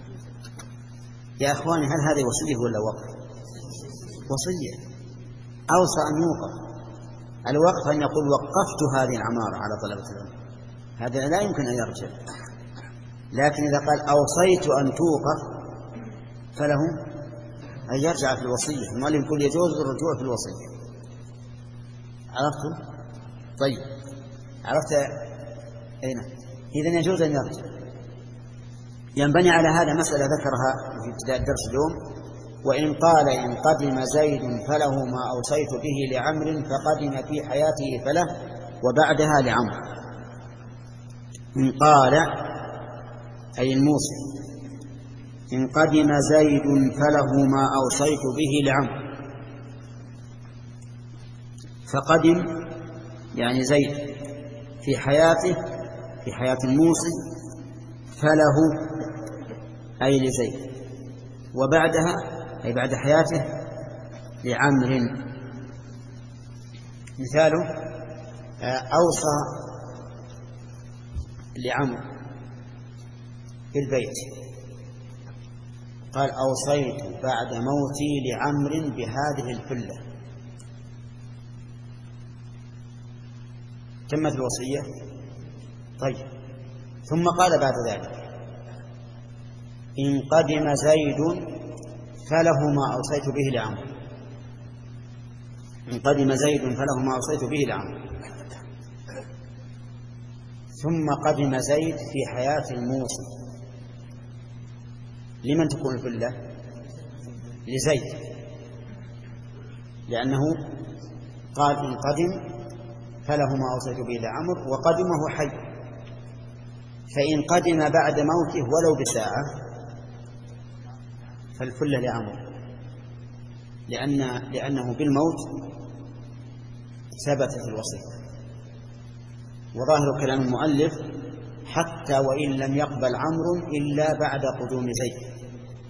يا أخواني، هل هذه وصية ولا وقف؟ وصية. أوصى أن يوقف. الوقف أن يقول وقفت هذه العمارة على طلبة العلم، هذا لا يمكن أن يرجع. لكن إذا قال أوصيت أن توقف فله أن يرجع في الوصية. المؤلف يقول يجوز الرجوع في الوصية. عرفتم؟ طيب عرفت أين؟ إذن يجوز أن يرجع. ينبني على هذا مسألة ذكرها في ابتداء الدرس اليوم: وإن قال إن قدم زيد فله ما أوصيت به لعمر فقدم في حياته فله وبعدها لعمر. إن قال أي الموصي إن قدم زيد فله ما أوصيت به لعمر، فقدم يعني زيد في حياته في حياة الموصي فله أي لزيد، وبعدها أي بعد حياته لعمر. مثاله أوصى لعمر بالبيت، قال أوصيت بعد موتي لعمر بهذه الفلة، تمت الوصية. طيب، ثم قال بعد ذلك إن قدم زيد فله ما أوصيت به لعمر، إن قدم زيد فله ما أوصيت به لعمر. ثم قدم زيد في حياة الموصي، لمن تكون الفلة؟ لزيد، لأنه قال إن قدم فله ما أوصيت به لعمر وقدمه حي، فإن قدم بعد موته ولو بساعة فالفلة لعمر، لأن لأنه بالموت ثبتت الوصية. وظاهر كلام المؤلف حتى وإن لم يقبل عمرو إلا بعد قدوم زيد،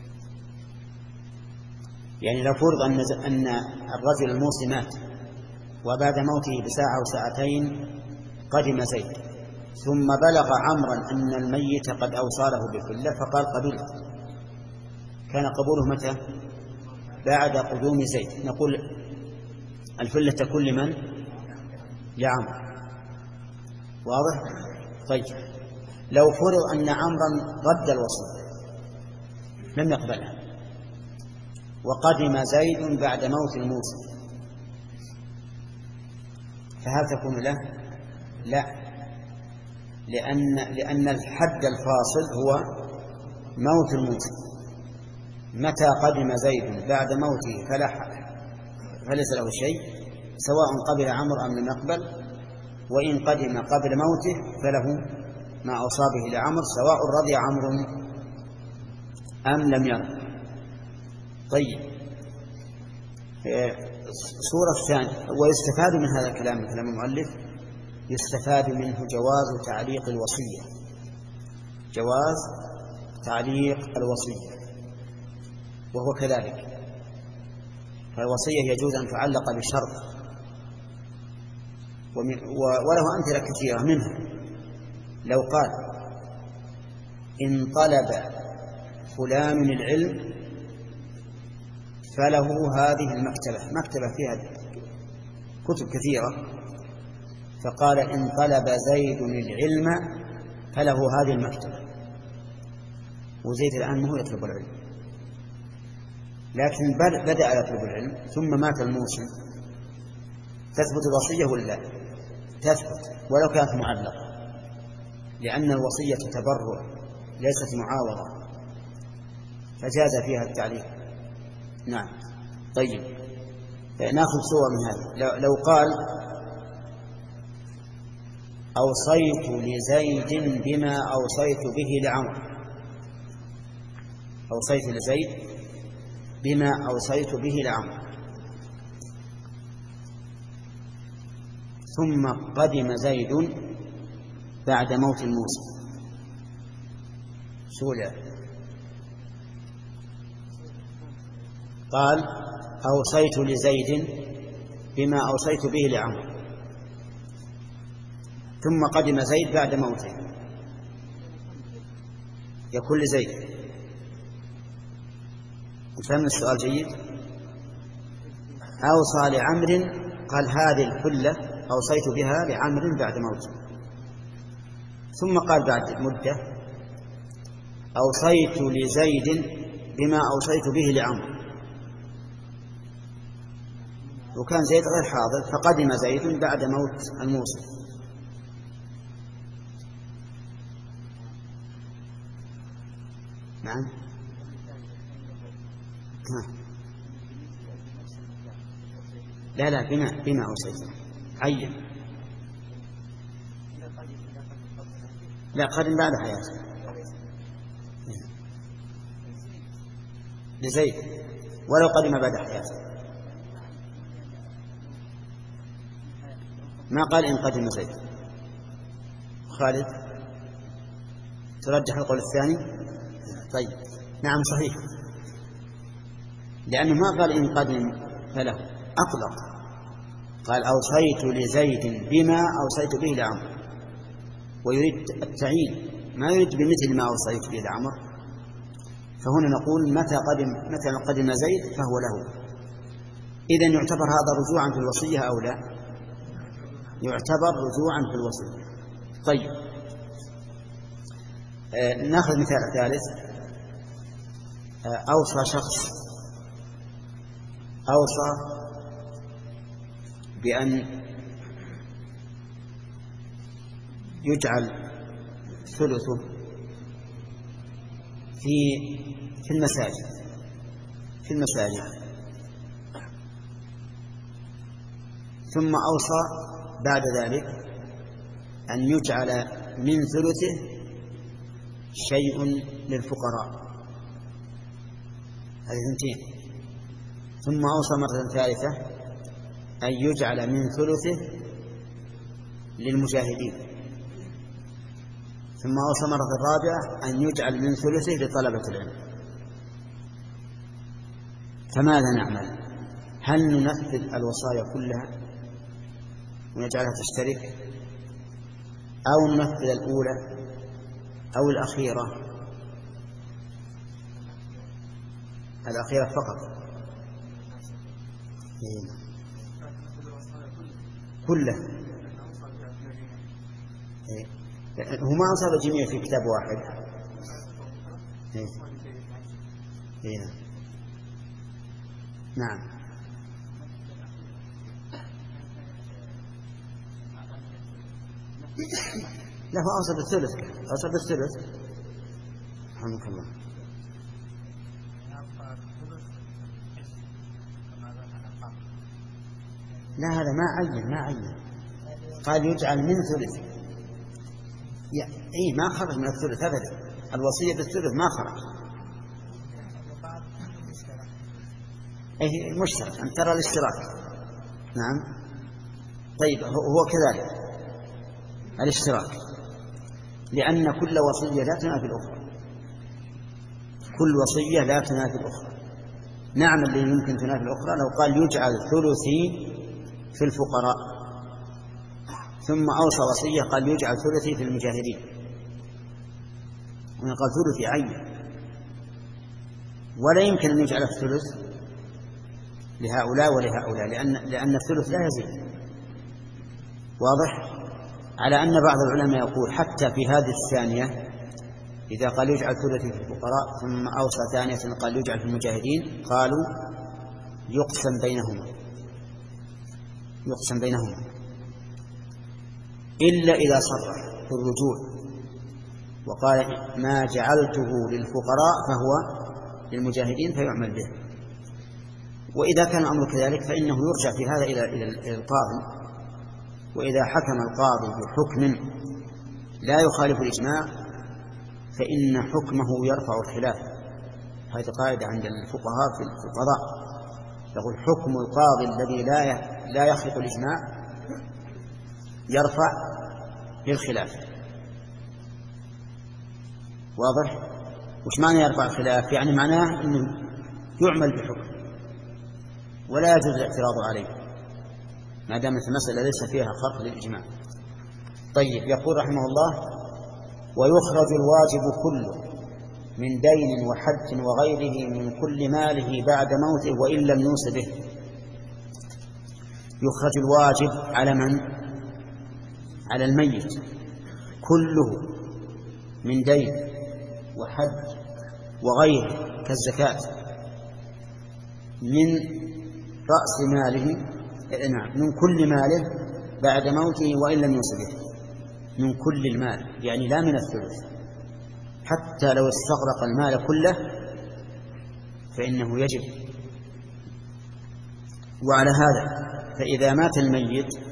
يعني لو فرض أن أن الرجل الموصي مات وبعد موته بساعة أو ساعتين قدم زيد، ثم بلغ عمرا أن الميت قد أوصى له بفلة فقال قبلت، كان قبوله متى؟ بعد قدوم زيد. نقول الفلة تكون لمن؟ لعمر. واضح؟ طيب، لو فرض أن عمرا رد الوصية لم يقبلها وقدم زيد بعد موت الموصي، فهل تكون له؟ لا، لأن لأن الحد الفاصل هو موت الموصي. متى قدم زيد بعد موته فليس له شيء، سواء قبل عمرو أم لم يقبل، وإن قدم قبل موته فله ما أوصى به لعمر سواء رضي عمرو أم لم يرضى. طيب، الصورة الثانية، ويستفاد من هذا الكلام من كلام المؤلف يستفاد منه جواز تعليق الوصية، جواز تعليق الوصية، وهو كذلك، فالوصية يجوز أن تعلق بشرط، وله أمثلة كثيرة منها لو قال إن طلب فلان العلم فله هذه المكتبة، مكتبة فيها كتب كثيرة، فقال إن طلب زيد العلم فله هذه المكتبة، وزيد الآن ما هو يطلب العلم، لكن بدأ يطلب العلم ثم مات الموصي، تثبت الوصية ولا لا؟ تثبت ولو كانت معلقة، لأن الوصية تبرع ليست معاوضة، فجاز فيها التعليق. نعم. طيب، نأخذ صورة من هذا. لو قال أوصيت لزيد بما أوصيت به لعمر، أوصيت لزيد بما أوصيت به لعمر، ثم قدم زيد بعد موت الموصي، سولة قال أوصيت لزيد بما أوصيت به لعمر، ثم قدم زيد بعد موته، يكون لزيد. فهم السؤال جيد؟ أوصى لعمر، قال هذه الفلة أوصيت بها لعمر بعد موته، ثم قال بعد مدة أوصيت لزيد بما أوصيت به لعمر، وكان زيد غير حاضر فقدم زيد بعد موت الموصي، نعم. ها. لا لا بما بما أوصيت عين. لا قدم بعد حياته لزيد ولو قدم بعد حياته. ما قال إن قدم زيد. خالد ترجح القول الثاني؟ طيب نعم صحيح، لأنه ما قال إن قدم فله، أطلق قال أوصيت لزيد بما أوصيت به لعمر، ويريد التعيين ما يريد بمثل ما أوصيت به لعمر. فهنا نقول متى قدم متى قدم زيد فهو له. إذن يعتبر هذا رجوعا في الوصية أو لا؟ يعتبر رجوعا في الوصية. طيب آه نأخذ مثال ثالث. آه أوصى شخص أوصى بأن يجعل ثلثه في في المساجد في المساجد ثم أوصى بعد ذلك أن يجعل من ثلثه شيء للفقراء. هذه ثنتين. ثم أوصى مرة ثالثة أن يجعل من ثلثه للمجاهدين. ثم أوصى مرة رابعة أن يجعل من ثلثه لطلبة العلم. فماذا نعمل؟ هل ننفذ الوصايا كلها ونجعلها تشترك، أو ننفذ الأولى أو الأخيرة؟ الأخيرة فقط كلها. هو ما أصاب الجميع في كتاب واحد. نعم. له أوصى بالثلث أوصى بالثلث رحمك الله. لا هذا ما عين ما عين قال يجعل من ثلث. إيه ما خرج من الثلث أبدا. الوصية بالثلث ما خرج. إيه مشترك أن ترى الاشتراك. نعم. طيب هو كذلك الاشتراك، لأن كل وصية لا تنافي الأخرى. كل وصية لا تنافي الأخرى. نعم اللي يمكن تنافي الأخرى لو قال يجعل ثلثي في الفقراء، ثم أوصى وصية قال يجعل ثلثي في المجاهدين، وقال ثلثي عين، ولا يمكن أن يجعل الثلث لهؤلاء ولهؤلاء، لأن لأن الثلث لا يزيد. واضح؟ على أن بعض العلماء يقول حتى في هذه الثانية إذا قال يجعل ثلثي في الفقراء ثم أوصى ثانية قال يجعل في المجاهدين، قالوا يقسم بينهما يقسم بينهما إلا إذا صرح في الرجوع وقال ما جعلته للفقراء فهو للمجاهدين فيعمل به. وإذا كان الأمر كذلك فإنه يرجع في هذا إلى إلى القاضي، وإذا حكم القاضي بحكم لا يخالف الإجماع فإن حكمه يرفع الخلاف. هذه قاعدة عند الفقهاء في القضاء، يقول حكم القاضي الذي لا لا يخالف الإجماع يرفع للخلاف. واضح؟ وش معنى يرفع الخلاف؟ يعني معناه أنه يعمل بحكم ولا يجوز الاعتراض عليه ما دامت المسألة ليس فيها خرق للإجماع. طيب يقول رحمه الله ويخرج الواجب كله من دين وحج وغيره من كل ماله بعد موته وإن لم يوص به. يخرج الواجب على من؟ على الميت كله من دين وحج وغيره كالزكاة من رأس ماله، نعم من كل ماله بعد موته وإن لم يوص به. من كل المال يعني لا من الثلث حتى لو استغرق المال كله فإنه يجب. وعلى هذا فإذا مات الميت